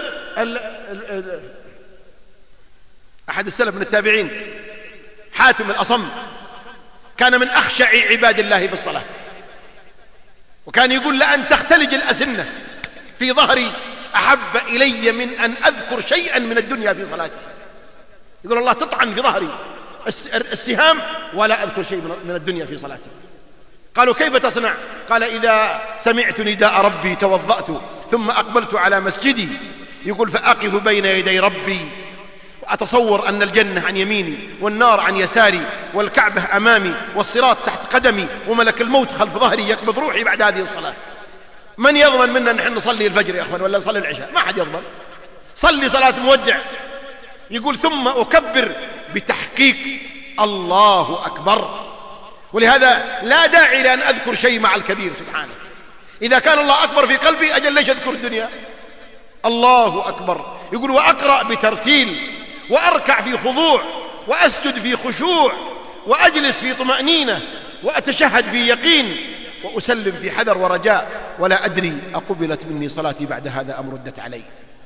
أحد السلف من التابعين حاتم الأصم كان من أخشع عباد الله في الصلاة، وكان يقول لأن تختلج الأسنة في ظهري أحب إلي من أن أذكر شيئا من الدنيا في صلاتي. يقول الله تطعن في ظهري السهام ولا أذكر شيء من الدنيا في صلاتي. قالوا كيف تصنع؟ قال إذا سمعت نداء ربي توضأت ثم أقبلت على مسجدي، يقول فأقف بين يدي ربي وأتصور أن الجنة عن يميني والنار عن يساري والكعبة أمامي والصراط تحت قدمي وملك الموت خلف ظهري يقبض روحي بعد هذه الصلاة. من يضمن منا نحن نصلي الفجر يا أخوان ولا نصلي العشاء؟ ما حد يضمن. صلي صلاة مودع. يقول ثم أكبر بتحقيق الله أكبر. ولهذا لا داعي لأن أذكر شيء مع الكبير سبحانه. إذا كان الله أكبر في قلبي أجل ليش أذكر الدنيا؟ الله أكبر. يقول وأقرأ بترتيل وأركع في خضوع وأسجد في خشوع وأجلس في طمأنينة وأتشهد في يقين وأسلم في حذر ورجاء ولا أدري أقبلت مني صلاتي بعد هذا أم ردت علي.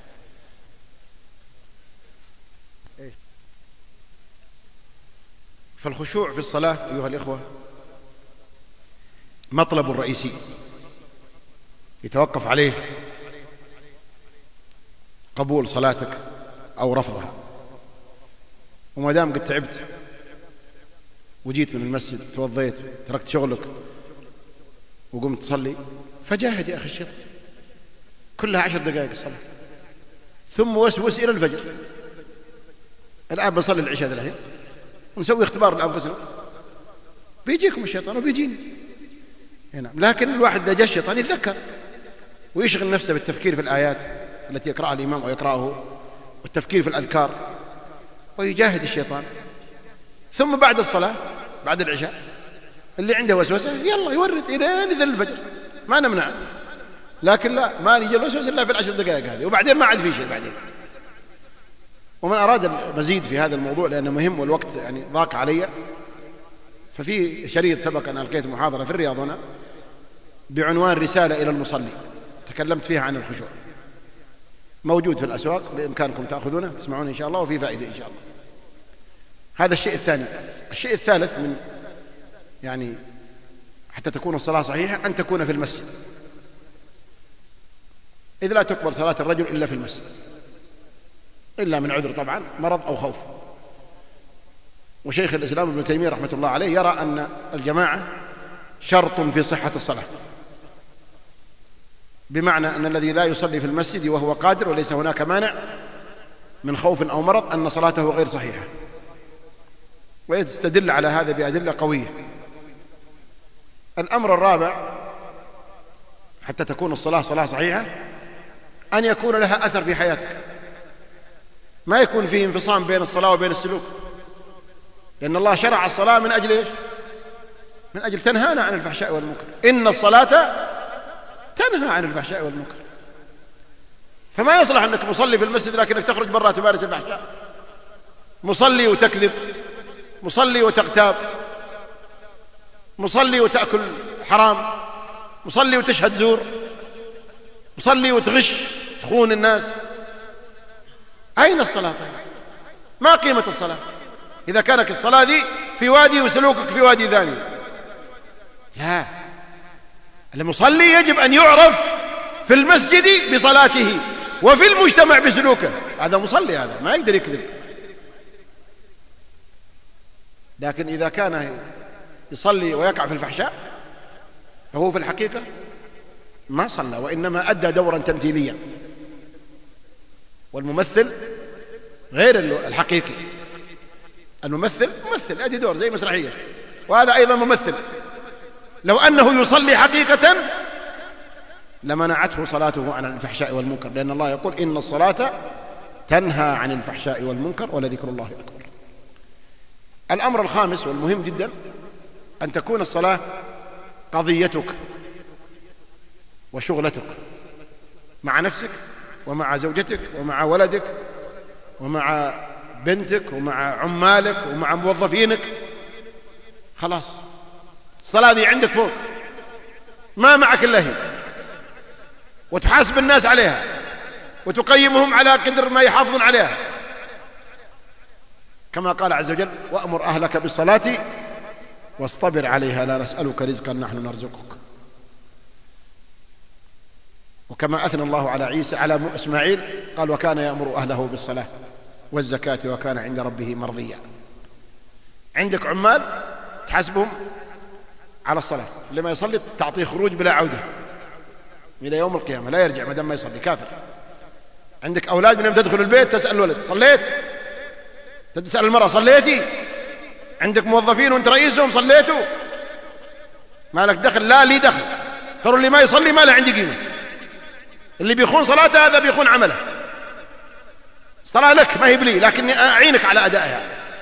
فالخشوع في الصلاة أيها الإخوة مطلب رئيسي يتوقف عليه قبول صلاتك أو رفضها. وما دام قد تعبت وجيت من المسجد توضيت تركت شغلك وقمت تصلي فجاهد يا أخي الشيطان، كلها 10 دقائق الصلاة ثم وسوس إلى الفجر. الآن بنصلي العشاء الحين ونسوي اختبار لأنفسنا، بيجيكم الشيطان وبيجيني هنا. لكن الواحد إذا جاء الشيطان يتذكر ويشغل نفسه بالتفكير في الآيات التي يقرأها الإمام ويقرأه والتفكير في الأذكار ويجاهد الشيطان. ثم بعد الصلاة بعد العشاء اللي عنده وسوسة يلا يورد إلى نزل الفجر ما نمنع، لكن لا ما يجي الوسوسة إلا في 10 دقائق هذه وبعدين ما عاد في شيء بعدين. ومن أراد المزيد في هذا الموضوع لأنه مهم والوقت يعني ضاق علي، ففي شريط سبق أن ألقيت محاضرة في الرياض هنا بعنوان رسالة إلى المصلي تكلمت فيها عن الخشوع، موجود في الأسواق بإمكانكم تأخذونه تسمعون إن شاء الله وفي فائدة إن شاء الله. هذا الشيء الثاني. الشيء الثالث من يعني حتى تكون الصلاة صحيحة أن تكون في المسجد، إذ لا تقبل صلاة الرجل إلا في المسجد إلا من عذر طبعا مرض أو خوف. وشيخ الإسلام ابن تيمية رحمة الله عليه يرى أن الجماعة شرط في صحة الصلاة، بمعنى أن الذي لا يصلي في المسجد وهو قادر وليس هناك مانع من خوف أو مرض أن صلاته غير صحيحة، ويستدل على هذا بأدلة قوية. الأمر الرابع حتى تكون الصلاة صلاة صحيحة أن يكون لها أثر في حياتك، ما يكون فيه انفصام بين الصلاة وبين السلوك، لأن الله شرع الصلاة من أجل إيش؟ من أجل تنهانا عن الفحشاء والمنكر. إن الصلاة تنهى عن الفحشاء والمنكر. فما يصلح أنك مصلي في المسجد لكنك تخرج برا تمارس الفحشاء، مصلي وتكذب، مصلي وتغتاب، مصلي وتأكل حرام، مصلي وتشهد زور، مصلي وتغش تخون الناس. أين الصلاة؟ ما قيمة الصلاة إذا كانت الصلاة دي في وادي وسلوكك في وادي ثاني؟ لا، المصلي يجب أن يعرف في المسجد بصلاته وفي المجتمع بسلوكه. هذا مصلي، هذا ما يقدر يكذب. لكن إذا كان يصلي ويقع في الفحشاء فهو في الحقيقة ما صلى، وإنما أدى دورا تمثيليا. والممثل غير الحقيقي. الممثل ممثل أدي دور زي مسرحية، وهذا أيضا ممثل. لو أنه يصلي حقيقة لمنعته صلاته عن الفحشاء والمنكر، لأن الله يقول إن الصلاة تنهى عن الفحشاء والمنكر ولذكر الله أكبر. الأمر الخامس والمهم جدا أن تكون الصلاة قضيتك وشغلتك مع نفسك ومع زوجتك ومع ولدك ومع بنتك ومع عمالك ومع موظفينك. خلاص الصلاة دي عندك فوق، ما معك إلا هي، وتحاسب الناس عليها وتقيمهم على قدر ما يحافظون عليها، كما قال عز وجل وأمر أهلك بالصلاة واصطبر عليها لا نسألك رزقا نحن نرزقك. وكما أثنى الله على عيسى على إسماعيل قال وكان يأمر أهله بالصلاة والزكاة وكان عند ربه مرضيا. عندك عمال تحاسبهم على الصلاة، اللي ما يصلي تعطيه خروج بلا عودة إلى يوم القيامة، لا يرجع ما دام ما يصلي، كافر. عندك أولاد من يوم تدخل البيت تسأل الولد صليت، تسأل المرأة صليتي، عندك موظفين وانت رئيسهم صليتوا، ما لك دخل. لا لي دخل، ترى اللي ما يصلي ما له عندي قيمة، اللي بيخون صلاته هذا بيخون عمله. صلاة لك ما هي بلي، لكني أعينك على أدائها،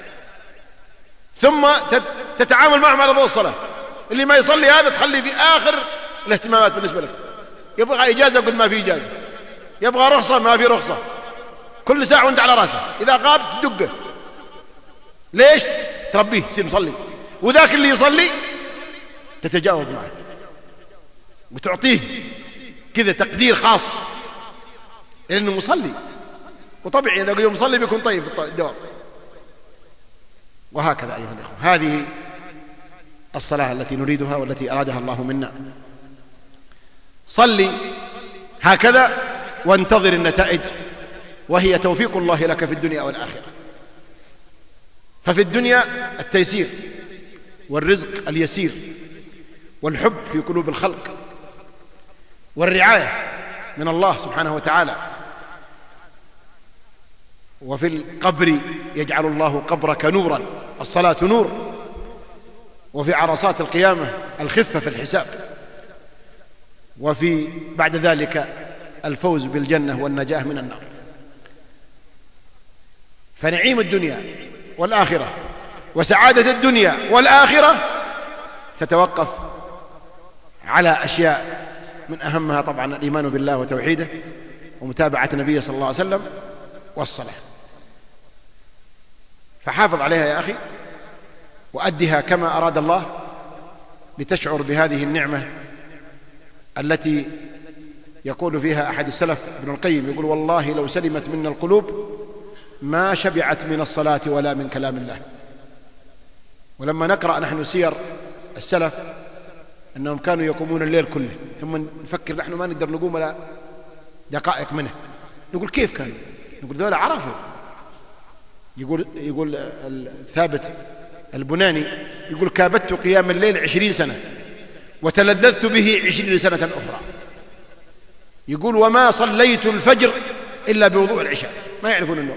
ثم تتعامل معهم على ضوء الصلاة. اللي ما يصلي هذا تخلي في آخر الاهتمامات بالنسبة لك. يبغى إجازة قل ما في إجازة، يبغى رخصة ما في رخصة، كل ساعة وانت على راسه، إذا غاب تدقه. ليش؟ تربيه يصير مصلي. وذاك اللي يصلي تتجاوب معه وتعطيه كذا تقدير خاص لأنه مصلي، وطبيعي إذا يوم مصلي بيكون طيب في الدوام. وهكذا أيها الإخوة، هذه الصلاة التي نريدها والتي أرادها الله منا. صلي هكذا وانتظر النتائج، وهي توفيق الله لك في الدنيا والآخرة. ففي الدنيا التيسير والرزق اليسير والحب في قلوب الخلق والرعاية من الله سبحانه وتعالى. وفي القبر يجعل الله قبرك نورا، الصلاة نور. وفي عرصات القيامة الخفة في الحساب، وفي بعد ذلك الفوز بالجنة والنجاة من النار. فنعيم الدنيا والآخرة وسعادة الدنيا والآخرة تتوقف على أشياء من أهمها طبعا الإيمان بالله وتوحيده ومتابعة النبي صلى الله عليه وسلم والصلاة. فحافظ عليها يا أخي وأدها كما أراد الله، لتشعر بهذه النعمة التي يقول فيها أحد السلف ابن القيم، يقول: والله لو سلمت منا القلوب ما شبعت من الصلاة ولا من كلام الله. ولما نقرأ نحن سير السلف أنهم كانوا يقومون الليل كله، ثم نفكر نحن ما نقدر نقوم ولا دقائق منه، نقول كيف كانوا؟ نقول ذولا عرفوا. يقول الثابت البناني يقول: كابدت قيام الليل 20 سنة وتلذذت به 20 سنة أخرى. يقول: وما صليت الفجر إلا بوضوء العشاء، ما يعرفون النوم.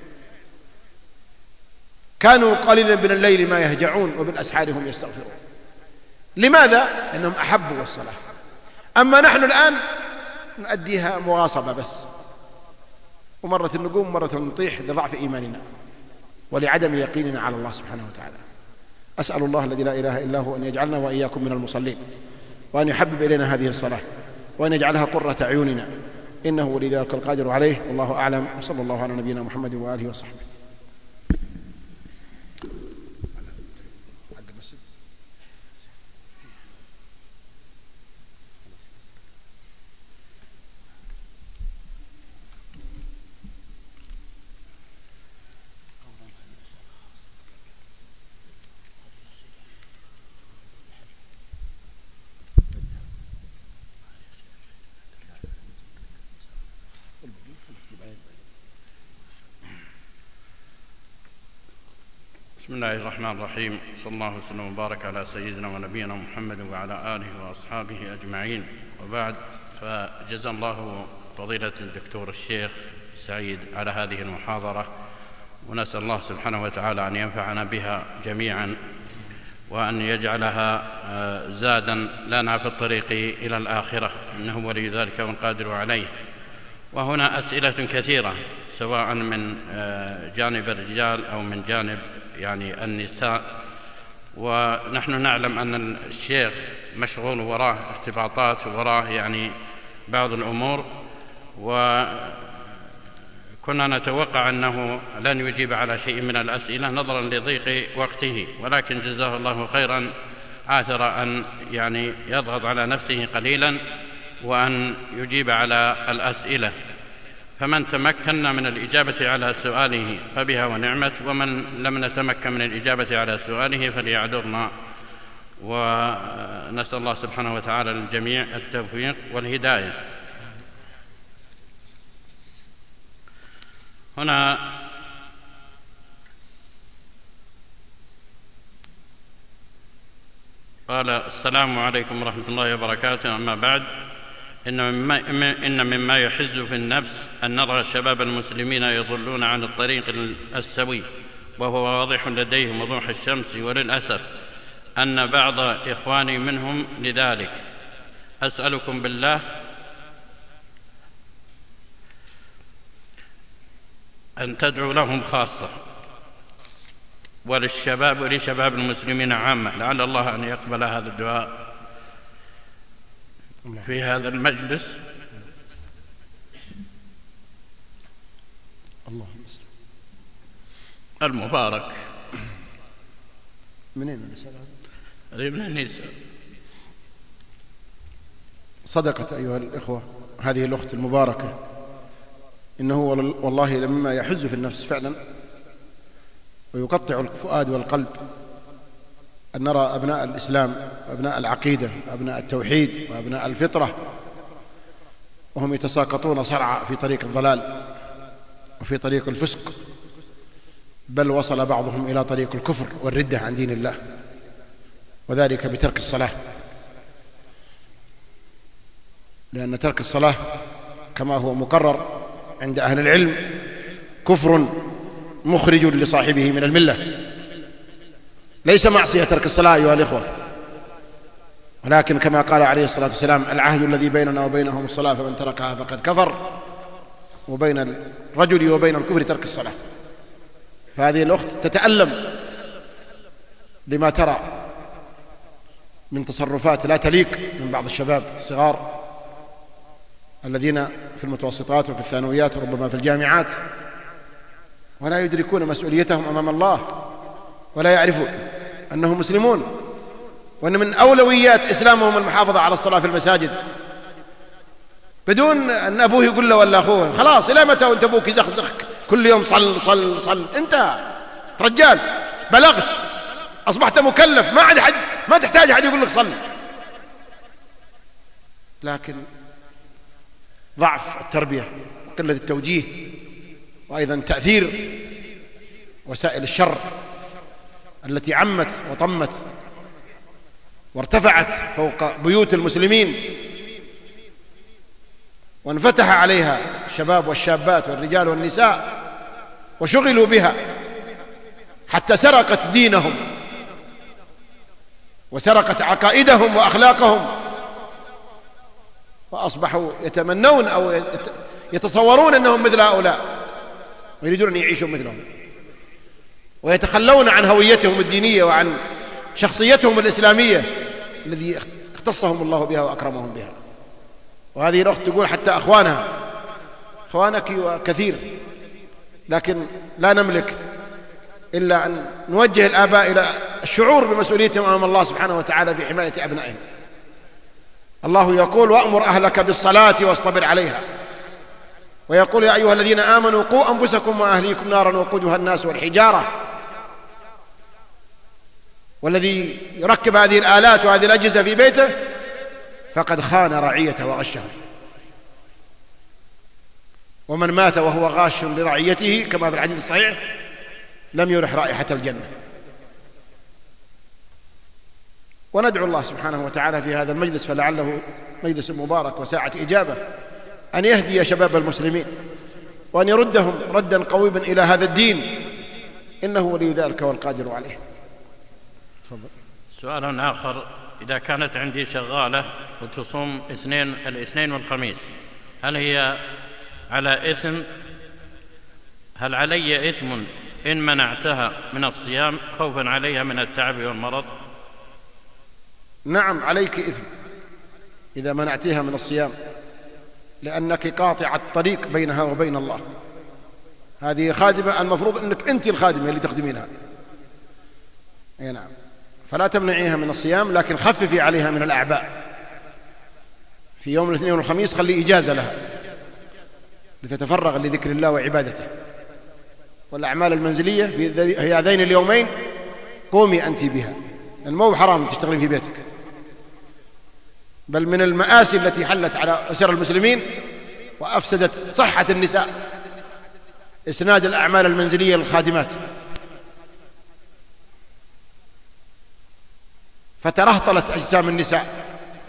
كانوا قليلا من الليل ما يهجعون وبالأسحار هم يستغفرون. لماذا؟ لأنهم أحبوا الصلاة. أما نحن الآن نؤديها مغاصبة بس، ومرة نقوم ومرة نطيح لضعف إيماننا ولعدم يقيننا على الله سبحانه وتعالى. أسأل الله الذي لا إله إلا هو أن يجعلنا وإياكم من المصلين، وأن يحبب إلينا هذه الصلاة، وأن يجعلها قرة أعيننا، إنه ولي ذلك القادر عليه. والله أعلم، وصلى الله على نبينا محمد وآله وصحبه. بسم الله الرحمن الرحيم، صلى الله وسلم وبارك على سيدنا ونبينا محمد وعلى آله وأصحابه أجمعين، وبعد. فجزا الله فضيلة الدكتور الشيخ سعيد على هذه المحاضرة، ونسأل الله سبحانه وتعالى أن ينفعنا بها جميعا، وأن يجعلها زادا لنا في الطريق إلى الآخرة، إنه ولي ذلك والقادر عليه. وهنا أسئلة كثيرة سواء من جانب الرجال أو من جانب يعني النساء، ونحن نعلم أن الشيخ مشغول وراه ارتباطات وراه يعني بعض الأمور، وكنا نتوقع أنه لن يجيب على شيء من الأسئلة نظرا لضيق وقته، ولكن جزاه الله خيرا آثر أن يعني يضغط على نفسه قليلا وأن يجيب على الأسئلة. فمن تمكنا من الإجابة على سؤاله فبها ونعمت، ومن لم نتمكن من الإجابة على سؤاله فليعذرنا، ونسأل الله سبحانه وتعالى للجميع التوفيق والهداية. هنا قال: السلام عليكم ورحمة الله وبركاته. أما بعد، إن مما يحز في النفس أن نرى شباب المسلمين يضلون عن الطريق السوي، وهو واضح لديهم وضوح الشمس، وللأسف أن بعض إخواني منهم لذلك. أسألكم بالله أن تدعوا لهم خاصة، ولشباب المسلمين عامة، لعل الله أن يقبل هذا الدعاء في هذا المجلس. المبارك. منين الرسالة هذه؟ من النساء. صدقت أيها الإخوة هذه الأخت المباركة، إنه والله لمما يحز في النفس فعلا ويقطع الفؤاد والقلب أن نرى أبناء الإسلام وأبناء العقيدة وأبناء التوحيد وأبناء الفطرة وهم يتساقطون صرعى في طريق الضلال وفي طريق الفسق، بل وصل بعضهم إلى طريق الكفر والردة عن دين الله، وذلك بترك الصلاة. لأن ترك الصلاة كما هو مقرر عند أهل العلم كفر مخرج لصاحبه من الملة. ليس معصية ترك الصلاة أيها الإخوة، ولكن كما قال عليه الصلاة والسلام: العهد الذي بيننا وبينهم الصلاة فمن تركها فقد كفر. وبين الرجل وبين الكفر ترك الصلاة. فهذه الأخت تتألم لما ترى من تصرفات لا تليق من بعض الشباب الصغار الذين في المتوسطات وفي الثانويات وربما في الجامعات، ولا يدركون مسؤوليتهم أمام الله، ولا يعرفون أنهم مسلمون، وأن من أولويات إسلامهم المحافظة على الصلاة في المساجد، بدون أن أبوه يقول له ولا أخوه: خلاص إلى متى وأنت أبوك يزخزخك كل يوم صل صل صل؟ أنت رجال بلغت، أصبحت مكلف، ما تحتاج أحد يقول لك صل. لكن ضعف التربية وقلة التوجيه، وأيضا تأثير وسائل الشر التي عمت وطمت وارتفعت فوق بيوت المسلمين وانفتح عليها الشباب والشابات والرجال والنساء وشغلوا بها حتى سرقت دينهم وسرقت عقائدهم وأخلاقهم، وأصبحوا يتمنون أو يتصورون أنهم مثل هؤلاء ويريدون أن يعيشوا مثلهم، ويتخلون عن هويتهم الدينية وعن شخصيتهم الإسلامية الذي اختصهم الله بها وأكرمهم بها. وهذه الأخت تقول حتى أخوانك وكثير، لكن لا نملك إلا أن نوجه الآباء إلى الشعور بمسؤوليتهم أمام الله سبحانه وتعالى في حماية أبنائهم. الله يقول: وأمر أهلك بالصلاة واصطبر عليها. ويقول: يا أيها الذين آمنوا قوا أنفسكم وأهليكم نارا وقودها الناس والحجارة. والذي يركب هذه الآلات وهذه الأجهزة في بيته فقد خان رعيته وغشه، ومن مات وهو غاش لرعيته كما في الحديث الصحيح لم يرح رائحة الجنة. وندعو الله سبحانه وتعالى في هذا المجلس، فلعله مجلس مبارك وساعة إجابة، أن يهدي شباب المسلمين وأن يردهم ردا قويما إلى هذا الدين، إنه ولي ذلك والقادر عليه. تفضل. سؤال آخر: إذا كانت عندي شغالة وتصوم الاثنين والخميس، هل علي إثم إن منعتها من الصيام خوفا عليها من التعب والمرض؟ نعم، عليك إثم إذا منعتها من الصيام، لأنك قاطع الطريق بينها وبين الله. هذه خادمة، المفروض أنك أنت الخادمة اللي تخدمينها. أي نعم، فلا تمنعيها من الصيام، لكن خففي عليها من الأعباء. في يوم الاثنين والخميس خلي إجازة لها لتتفرغ لذكر الله وعبادته، والأعمال المنزلية في هذين اليومين قومي أنت بها، لأن مو حرام تشتغلين في بيتك، بل من المآسي التي حلت على أسر المسلمين وأفسدت صحة النساء إسناد الأعمال المنزلية للخادمات. فترهطلت أجسام النساء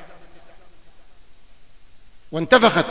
وانتفخت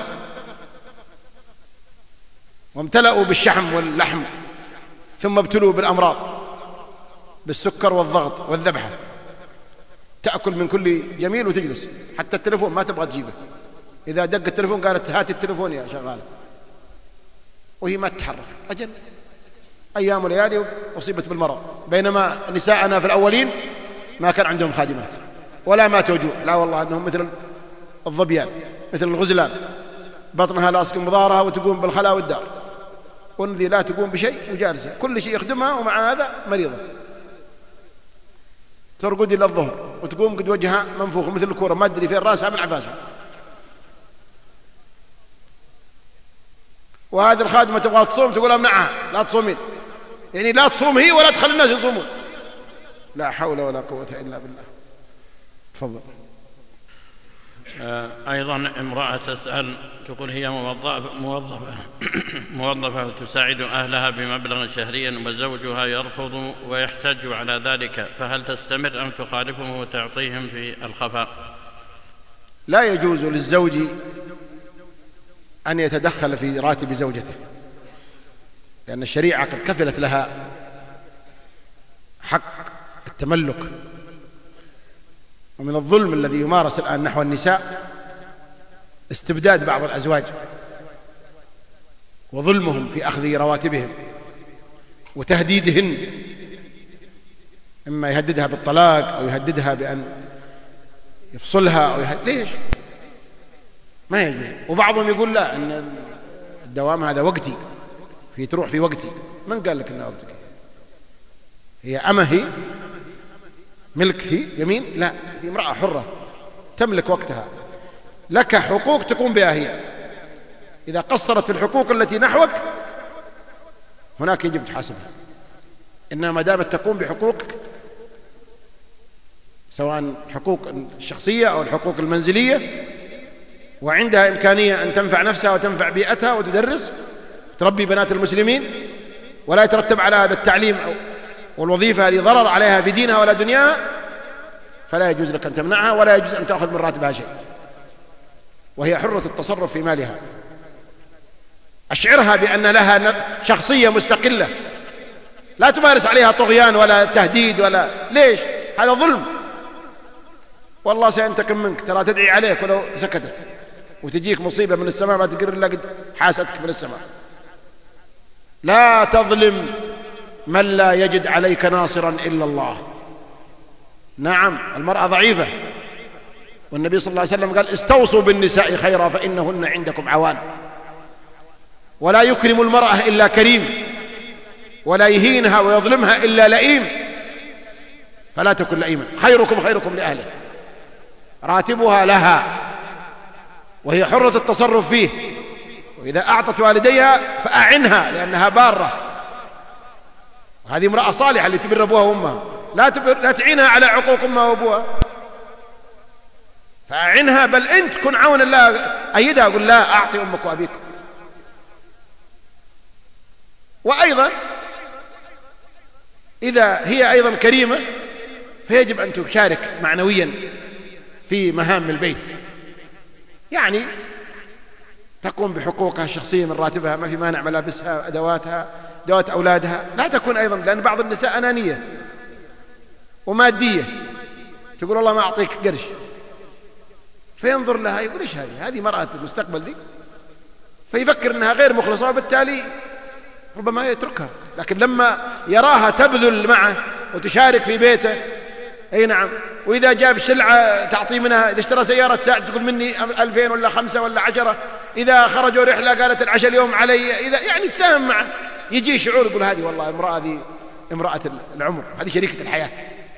وامتلأوا بالشحم واللحم، ثم ابتلوا بالأمراض، بالسكر والضغط والذبحة. تأكل من كل جميل وتجلس، حتى التلفون ما تبغى تجيبه، إذا دق التلفون قالت هات التلفون يا شغالة، وهي ما تتحرك. أجل أيام وليالي أصيبت بالمرض، بينما نساءنا في الأولين ما كان عندهم خادمات ولا ما توجوع، لا والله أنهم مثل الظبيان، مثل الغزلان، بطنها لاصق مضارها وتقوم بالخلا والدار، وانذي لا تقوم بشيء وجالسة، كل شيء يخدمها، ومع هذا مريضة، ترقد إلى الظهر وتقوم قد وجهها منفوخ مثل الكورة، ما أدري فين راسها من عفاسها. وهذه الخادمة تبغى تصوم تقول امنعها، لا تصومين، يعني لا تصوم هي ولا تخلي الناس يصومون. لا حول ولا قوة إلا بالله. تفضل. أيضا امرأة تسأل تقول هي موظفة وتساعد أهلها بمبلغ شهريا وزوجها يرفض ويحتج على ذلك، فهل تستمر أم تخالفهم وتعطيهم في الخفاء؟ لا يجوز للزوج أن يتدخل في راتب زوجته، لأن الشريعة قد كفلت لها حق التملك. ومن الظلم الذي يمارس الآن نحو النساء استبداد بعض الأزواج وظلمهم في أخذ رواتبهم وتهديدهن، إما يهددها بالطلاق أو يهددها بأن يفصلها أو ليش؟ ما يجوز. وبعضهم يقول لا، أن الدوام هذا وقتي، في تروح في وقتي. من قال لك أنه وقتك؟ هي أمه، هي ملك، هي يمين؟ لا، هي امرأة حرة تملك وقتها، لك حقوق تقوم بها هي. إذا قصرت في الحقوق التي نحوك هناك يجب تحاسبها، إنما ما دامت تقوم بحقوقك سواء الحقوق الشخصية أو الحقوق المنزلية، وعندها إمكانية أن تنفع نفسها وتنفع بيئتها وتدرس تربي بنات المسلمين، ولا يترتب على هذا التعليم والوظيفة هذه ضرر عليها في دينها ولا دنياها، فلا يجوز لك أن تمنعها ولا يجوز أن تأخذ من راتبها شيء، وهي حرة التصرف في مالها. أشعرها بأن لها شخصية مستقلة، لا تمارس عليها طغيان ولا تهديد ولا ليش؟ هذا ظلم، والله سينتقم منك، ترى تدعي عليك ولو سكتت، وتجيك مصيبة من السماء ما تقدر إلا قد حاستك من السماء. لا تظلم من لا يجد عليك ناصرا إلا الله. نعم المرأة ضعيفة، والنبي صلى الله عليه وسلم قال استوصوا بالنساء خيرا فإنهن عندكم عوان. ولا يكرم المرأة إلا كريم، ولا يهينها ويظلمها إلا لئيم، فلا تكن لئيما. خيركم خيركم لأهله، راتبها لها وهي حرة التصرف فيه، وإذا أعطت والديها فأعنها لأنها بارة، وهذه امرأة صالحة اللي تبر أبوها وأمها، لا تعينها على عقوق أمها وأبوها، فأعنها، بل أنت كن عون الله، أيدها، قل لا أعطي أمك وأبيك. وأيضا إذا هي أيضا كريمة فيجب أن تشارك معنويا في مهام البيت، يعني تقوم بحقوقها الشخصية من راتبها، ما في مانع، ملابسها، أدواتها، أدوات أولادها. لا تكون أيضا، لأن بعض النساء أنانية ومادية، تقول والله ما أعطيك قرش، فينظر لها يقول إيش هذه مرأة المستقبل دي، فيفكر أنها غير مخلصة وبالتالي ربما يتركها. لكن لما يراها تبذل معه وتشارك في بيته، أي نعم، وإذا جاب شلعة تعطي منها، إذا اشترى سيارة تساعد تقول مني 2000 ولا 5 ولا 10، إذا خرجوا رحلة قالت العشاء اليوم علي، إذا يعني تساهم معه، يجي شعور يقول هذه والله المرأة هذه امرأة العمر، هذه شريكة الحياة.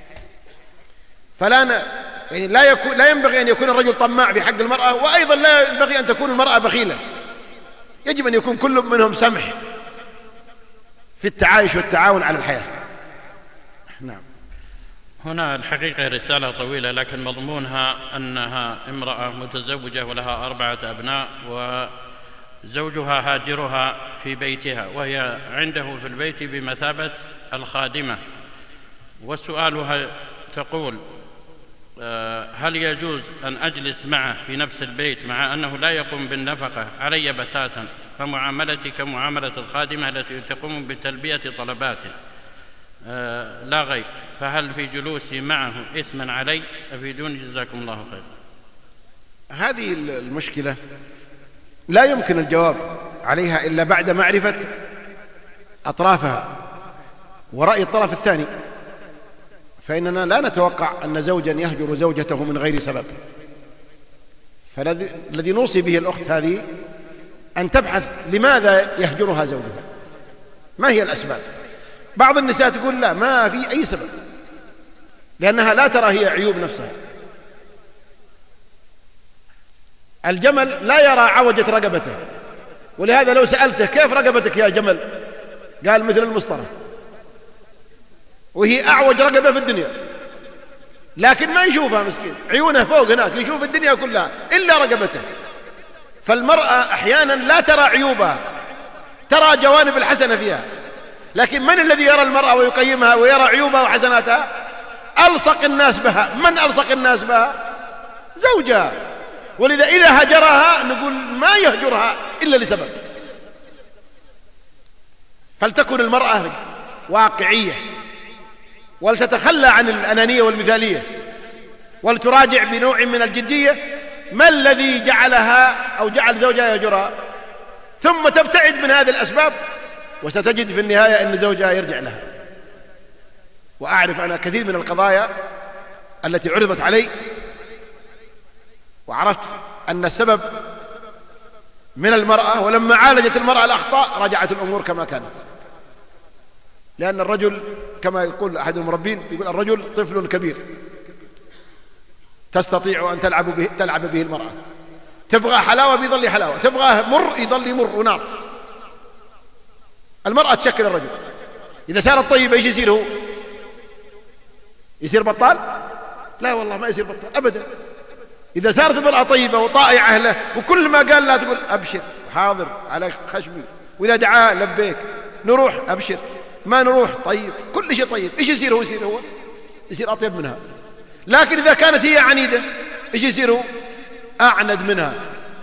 فلا يعني لا ينبغي أن يكون الرجل طماع في حق المرأة، وأيضا لا ينبغي أن تكون المرأة بخيلة. يجب أن يكون كل منهم سمح في التعايش والتعاون على الحياة. نعم. هنا الحقيقة رسالة طويلة، لكن مضمونها أنها امرأة متزوجة ولها 4 أبناء، وزوجها هاجرها في بيتها، وهي عنده في البيت بمثابة الخادمة. وسؤالها تقول هل يجوز أن أجلس معه في نفس البيت مع أنه لا يقوم بالنفقة علي بتاتا، فمعاملتي كمعاملة الخادمة التي تقوم بتلبية طلباته لا غير، فهل في جلوسي معه إثما علي؟ أفيدوني جزاكم الله خير. هذه المشكلة لا يمكن الجواب عليها إلا بعد معرفة أطرافها ورأي الطرف الثاني، فإننا لا نتوقع أن زوجا يهجر زوجته من غير سبب. فالذي نوصي به الأخت هذه أن تبحث لماذا يهجرها زوجها، ما هي الأسباب. بعض النساء تقول لا، ما في أي سبب، لأنها لا ترى هي عيوب نفسها. الجمل لا يرى عوجة رقبته، ولهذا لو سألته كيف رقبتك يا جمل قال مثل المسطرة، وهي أعوج رقبة في الدنيا، لكن ما يشوفها مسكين، عيونه فوق هناك، يشوف الدنيا كلها إلا رقبته. فالمرأة أحيانا لا ترى عيوبها، ترى جوانب الحسنة فيها، لكن من الذي يرى المرأة ويقيمها ويرى عيوبها وحسناتها؟ ألصق الناس بها. من ألصق الناس بها؟ زوجها. ولذا إذا هجرها نقول ما يهجرها إلا لسبب. فلتكن المرأة واقعية، ولتتخلى عن الأنانية والمثالية، ولتراجع بنوع من الجدية ما الذي جعلها أو جعل زوجها يهجرها، ثم تبتعد من هذه الأسباب، وستجد في النهاية أن زوجها يرجع لها. وأعرف أنا كثير من القضايا التي عرضت علي وعرفت أن السبب من المرأة، ولما عالجت المرأة الأخطاء رجعت الأمور كما كانت. لأن الرجل كما يقول أحد المربين، يقول الرجل طفل كبير تستطيع أن تلعب به المرأة. تبغى حلاوة بيظل حلاوة، تبغى مر يظل مر ونار. المرأة تشكل الرجل. إذا صارت طيبة ايش يصير؟ هو يصير بطال؟ لا والله ما يصير بطال أبدا. إذا صارت المرأة طيبة وطائعة له، وكل ما قال لا تقول أبشر حاضر على خشمي، وإذا دعاه لبيك، نروح أبشر، ما نروح طيب، كل شيء طيب، إيش يصير هو؟ يصير أطيب منها. لكن إذا كانت هي عنيدة إيش يصير هو؟ أعند منها،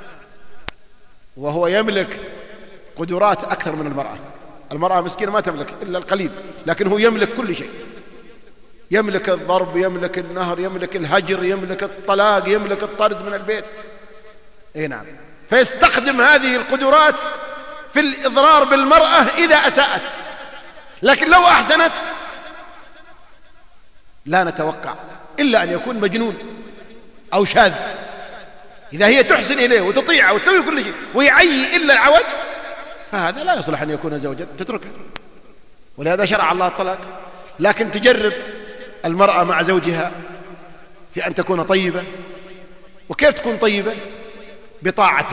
وهو يملك قدرات أكثر من المرأة. المرأة مسكينة ما تملك إلا القليل، لكن هو يملك كل شيء، يملك الضرب، يملك النهر، يملك الهجر، يملك الطلاق، يملك الطرد من البيت. إيه نعم. فيستخدم هذه القدرات في الإضرار بالمرأة إذا أساءت، لكن لو أحسنت لا نتوقع إلا أن يكون مجنون أو شاذ. إذا هي تحسن إليه وتطيعه وتسوي كل شيء ويعي إلا العوج، فهذا لا يصلح أن يكون زوجا، تتركه. ولهذا شرع الله الطلاق. لكن تجرب المرأة مع زوجها في أن تكون طيبة. وكيف تكون طيبة؟ بطاعته،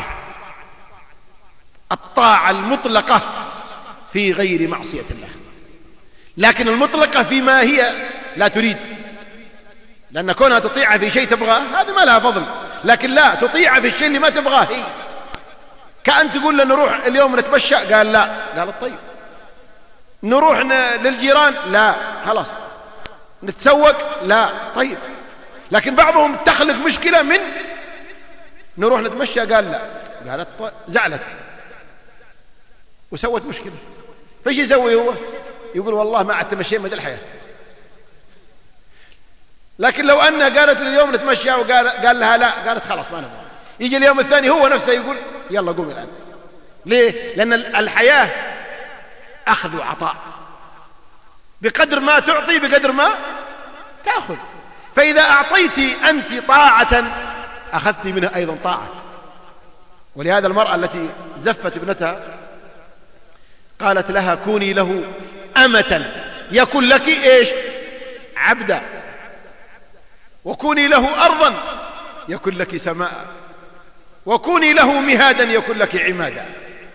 الطاعة المطلقة في غير معصية الله. لكن المطلقة فيما هي لا تريد، لأن كونها تطيعها في شيء تبغاه هذا ما لها فضل، لكن لا تطيعها في الشيء اللي ما تبغاه هي. كأن تقول له نروح اليوم نتمشى، قال لا، قالت طيب. نروح للجيران، لا، خلاص. نتسوق، لا، طيب. لكن بعضهم تخلق مشكلة من نروح نتمشى، قال لا، قالت طيب. زعلت وسوت مشكلة. فايش يسوي هو؟ يقول والله ما عاد تمشي مدى الحياة. لكن لو أنها قالت اليوم نتمشى وقال لها لا، قالت خلاص ما نبغى. يجي اليوم الثاني هو نفسه يقول يلا قومي الآن. ليه؟ لأن الحياة أخذ وعطاء، بقدر ما تعطي بقدر ما تأخذ. فإذا أعطيت أنت طاعة أخذت منها أيضا طاعة. ولهذا المرأة التي زفت ابنتها قالت لها كوني له أمة يكن لك إيش؟ عبدا، وكوني له أرضا يكن لك سماء، وكوني له مهادا يكن لك عمادا.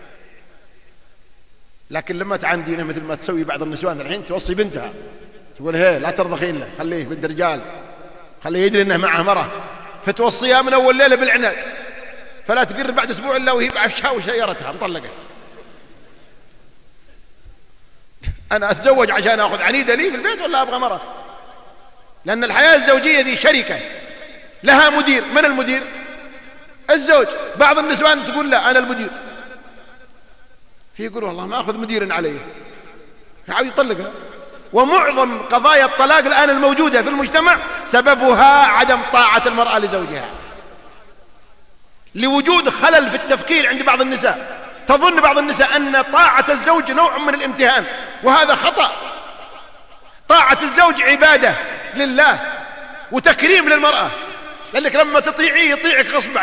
لكن لما تعندينا مثل ما تسوي بعض النسوان الحين، توصي بنتها تقول هي لا ترضخين له، خليه بنت رجال، خليه يدري انه معه مرة، فتوصيها من اول ليلة بالعناد، فلا تقرب بعد اسبوع الا وهي بعفشها وسيارتها مطلقة. انا اتزوج عشان اخذ عنيدة لي في البيت ولا ابغى مرة؟ لان الحياة الزوجية ذي شركة، لها مدير. من المدير؟ الزوج. بعض النسوان تقول لا أنا المدير، في يقول والله ما أخذ مدير علي، عاوز يطلقها. ومعظم قضايا الطلاق الآن الموجودة في المجتمع سببها عدم طاعة المرأة لزوجها، لوجود خلل في التفكير عند بعض النساء. تظن بعض النساء أن طاعة الزوج نوع من الامتهان، وهذا خطأ. طاعة الزوج عبادة لله وتكريم للمرأة، لأنك لما تطيعيه يطيعك غصب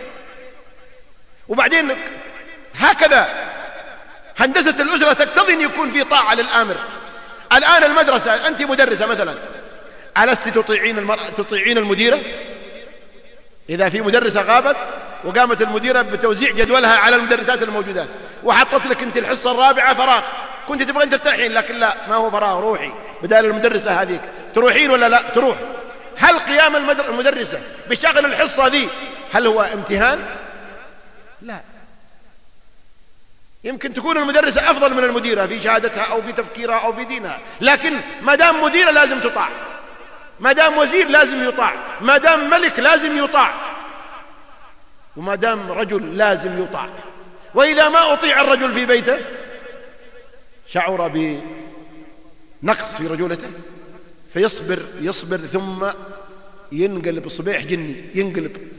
وبعدين هكذا هندسة الأسرة تقتضي أن يكون في طاعة للآمر. الآن المدرسة، أنت مدرسة مثلا، ألست تطيعين المديرة؟ إذا في مدرسة غابت وقامت المديرة بتوزيع جدولها على المدرسات الموجودات وحطت لك أنت الحصة الرابعة فراغ، كنت تبغين ترتاحين، لكن لا، ما هو فراغ، روحي بدال المدرسة هذيك. تروحين ولا لا؟ تروح. هل قيام المدرسة بشغل الحصة ذي هل هو امتهان؟ لا. يمكن تكون المدرسة أفضل من المديرة في شهادتها أو في تفكيرها أو في دينها، لكن ما دام مديرة لازم تطاع، ما دام وزير لازم يطاع، ما دام ملك لازم يطاع، وما دام رجل لازم يطاع. وإذا ما أطيع الرجل في بيته شعر بنقص في رجولته يصبر ثم ينقلب صبيح جني، ينقلب.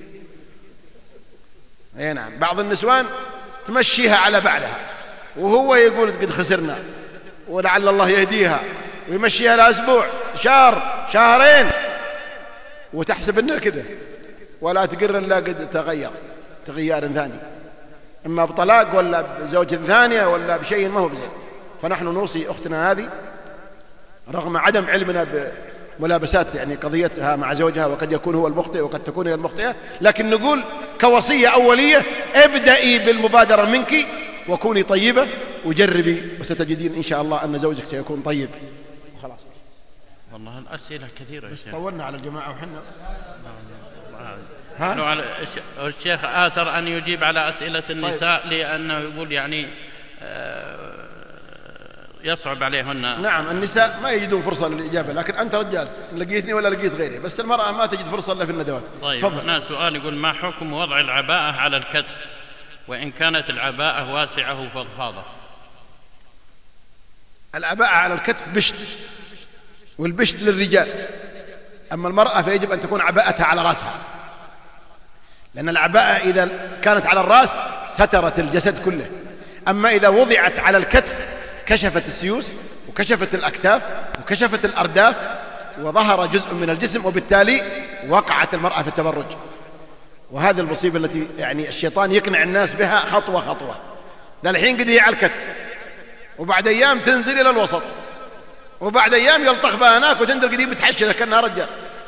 أي نعم. بعض النسوان تمشيها على بعلها وهو يقول قد خسرنا ولعل الله يهديها، ويمشيها لأسبوع، شهر، شهرين، وتحسب انه كذا، ولا تقر الا قد تغير ثاني، اما بطلاق ولا بزوجة ثانية ولا بشيء ما هو بزين. فنحن نوصي اختنا هذه رغم عدم علمنا بملابسات يعني قضيتها مع زوجها، وقد يكون هو المخطئ وقد تكون هي المخطئة، لكن نقول كوصية أولية ابدأي بالمبادرة منك وكوني طيبة وجربي، وستجدين إن شاء الله أن زوجك سيكون طيب. وخلاص. والله الأسئلة كثيرة بس طولنا على الجماعة وحنا الشيخ آثر أن يجيب على أسئلة النساء. طيب. لأنه يقول يعني يصعب عليهن. نعم، النساء ما يجدون فرصة للإجابة، لكن أنت رجال لقيتني ولا لقيت غيري، بس المرأة ما تجد فرصة إلا في الندوات. طيب. هنا سؤال يقول ما حكم وضع العباءة على الكتف وإن كانت العباءة واسعة وفضفاضة؟ العباءة على الكتف بشت، والبشت للرجال، أما المرأة فيجب أن تكون عباءتها على رأسها، لأن العباءة إذا كانت على الرأس سترت الجسد كله، أما إذا وضعت على الكتف كشفت السيوس وكشفت الأكتاف وكشفت الأرداف وظهر جزء من الجسم، وبالتالي وقعت المرأة في التبرج. وهذه المصيبة التي يعني الشيطان يقنع الناس بها خطوة خطوة. ذا الحين قد هي على الكتف، وبعد أيام تنزل إلى الوسط، وبعد أيام يلطخ بها هناك وتنزل قديم بتحشلها كأنها رجال.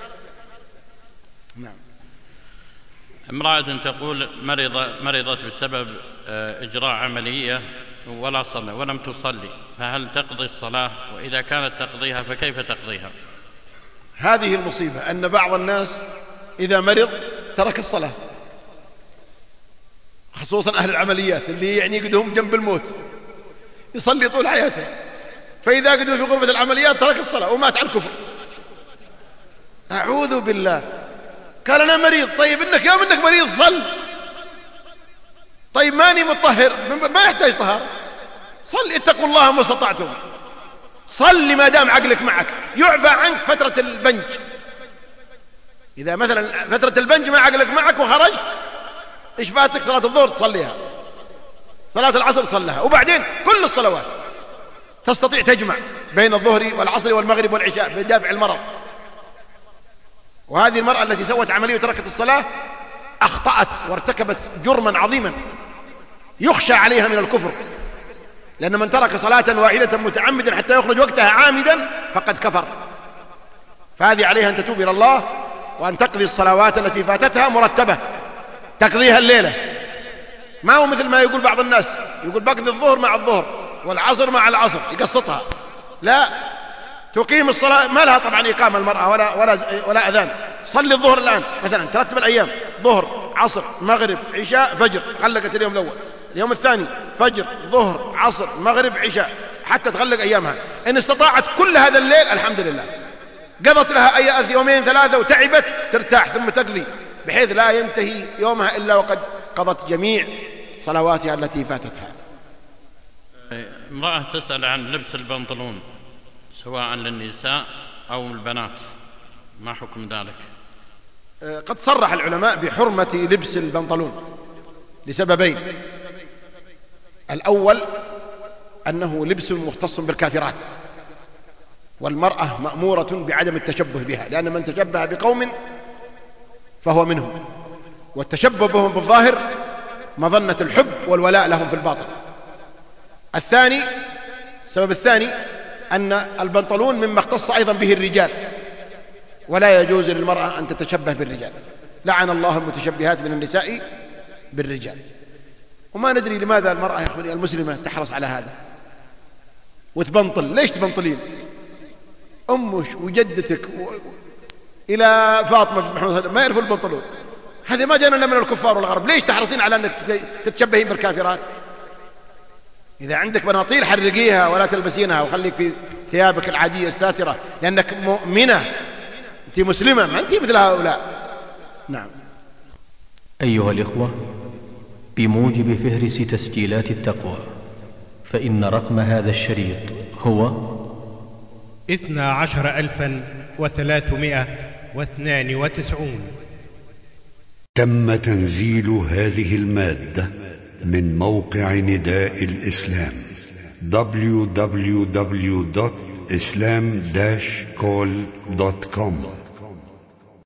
نعم. امرأة تقول مرضت بسبب إجراء عملية ولا صلى ولم تصلي، فهل تقضي الصلاة؟ وإذا كانت تقضيها فكيف تقضيها؟ هذه المصيبة أن بعض الناس إذا مرض ترك الصلاة، خصوصا أهل العمليات اللي يعني يقعدهم جنب الموت، يصلي طول حياته، فإذا قعدوا في غرفة العمليات ترك الصلاة ومات على الكفر. أعوذ بالله. قال أنا مريض. طيب إنك يوم إنك مريض صل. طيب ماني مطهر، ما يحتاج طهارة، صل. اتقوا الله ما استطعتم، صل ما دام عقلك معك. يعفى عنك فترة البنج، إذا مثلا فترة البنج ما عقلك معك وخرجت، إيش فاتك؟ صلاة الظهر تصليها، صلاة العصر صلها، وبعدين كل الصلوات تستطيع تجمع بين الظهر والعصر والمغرب والعشاء بدافع المرض. وهذه المرأة التي سوت عملية وتركت الصلاة أخطأت وارتكبت جرما عظيما يخشى عليها من الكفر، لأن من ترك صلاة واحدة متعمدا حتى يخرج وقتها عامدا فقد كفر. فهذه عليها أن تتوب إلى الله وأن تقضي الصلوات التي فاتتها مرتبة، تقضيها الليلة. ما هو مثل ما يقول بعض الناس، يقول بقضي الظهر مع الظهر والعصر مع العصر، يقسطها. لا، تقيم الصلاة، ما لها طبعا إقامة المرأة ولا أذان. صلي الظهر الآن مثلا، ترتب الأيام، ظهر عصر مغرب عشاء فجر، خلقت اليوم الأول، اليوم الثاني فجر ظهر عصر مغرب عشاء، حتى تغلق أيامها. إن استطاعت كل هذا الليل الحمد لله، قضت لها أي يومين ثلاثة وتعبت ترتاح ثم تقضي، بحيث لا ينتهي يومها إلا وقد قضت جميع صلواتها التي فاتتها. امرأة تسأل عن لبس البنطلون سواء للنساء أو البنات، ما حكم ذلك؟ قد صرح العلماء بحرمة لبس البنطلون لسببين: الأول أنه لبس مختص بالكافرات، والمرأة مأمورة بعدم التشبه بها، لأن من تشبه بقوم فهو منهم، والتشبه بهم في الظاهر مظنة الحب والولاء لهم في الباطن. السبب الثاني أن البنطلون مما اختص أيضا به الرجال، ولا يجوز للمرأة أن تتشبه بالرجال، لعن الله المتشبهات من النساء بالرجال. وما ندري لماذا المرأة يا أخواني المسلمة تحرص على هذا وتبنطل. ليش تبنطلين؟ أمك وجدتك إلى فاطمة بن محمود ما يعرفوا البنطلون، هذا ما جانا من الكفار والغرب. ليش تحرصين على أنك تتشبهين بالكافرات؟ إذا عندك بناطيل حرقيها ولا تلبسينها وخليك في ثيابك العادية الساترة، لأنك مؤمنة، أنت مسلمة، ما أنت مثل هؤلاء. نعم. أيها الإخوة، بموجب فهرس تسجيلات التقوى، فإن رقم هذا الشريط هو 12392. تم تنزيل هذه المادة من موقع نداء الإسلام www.islam-call.com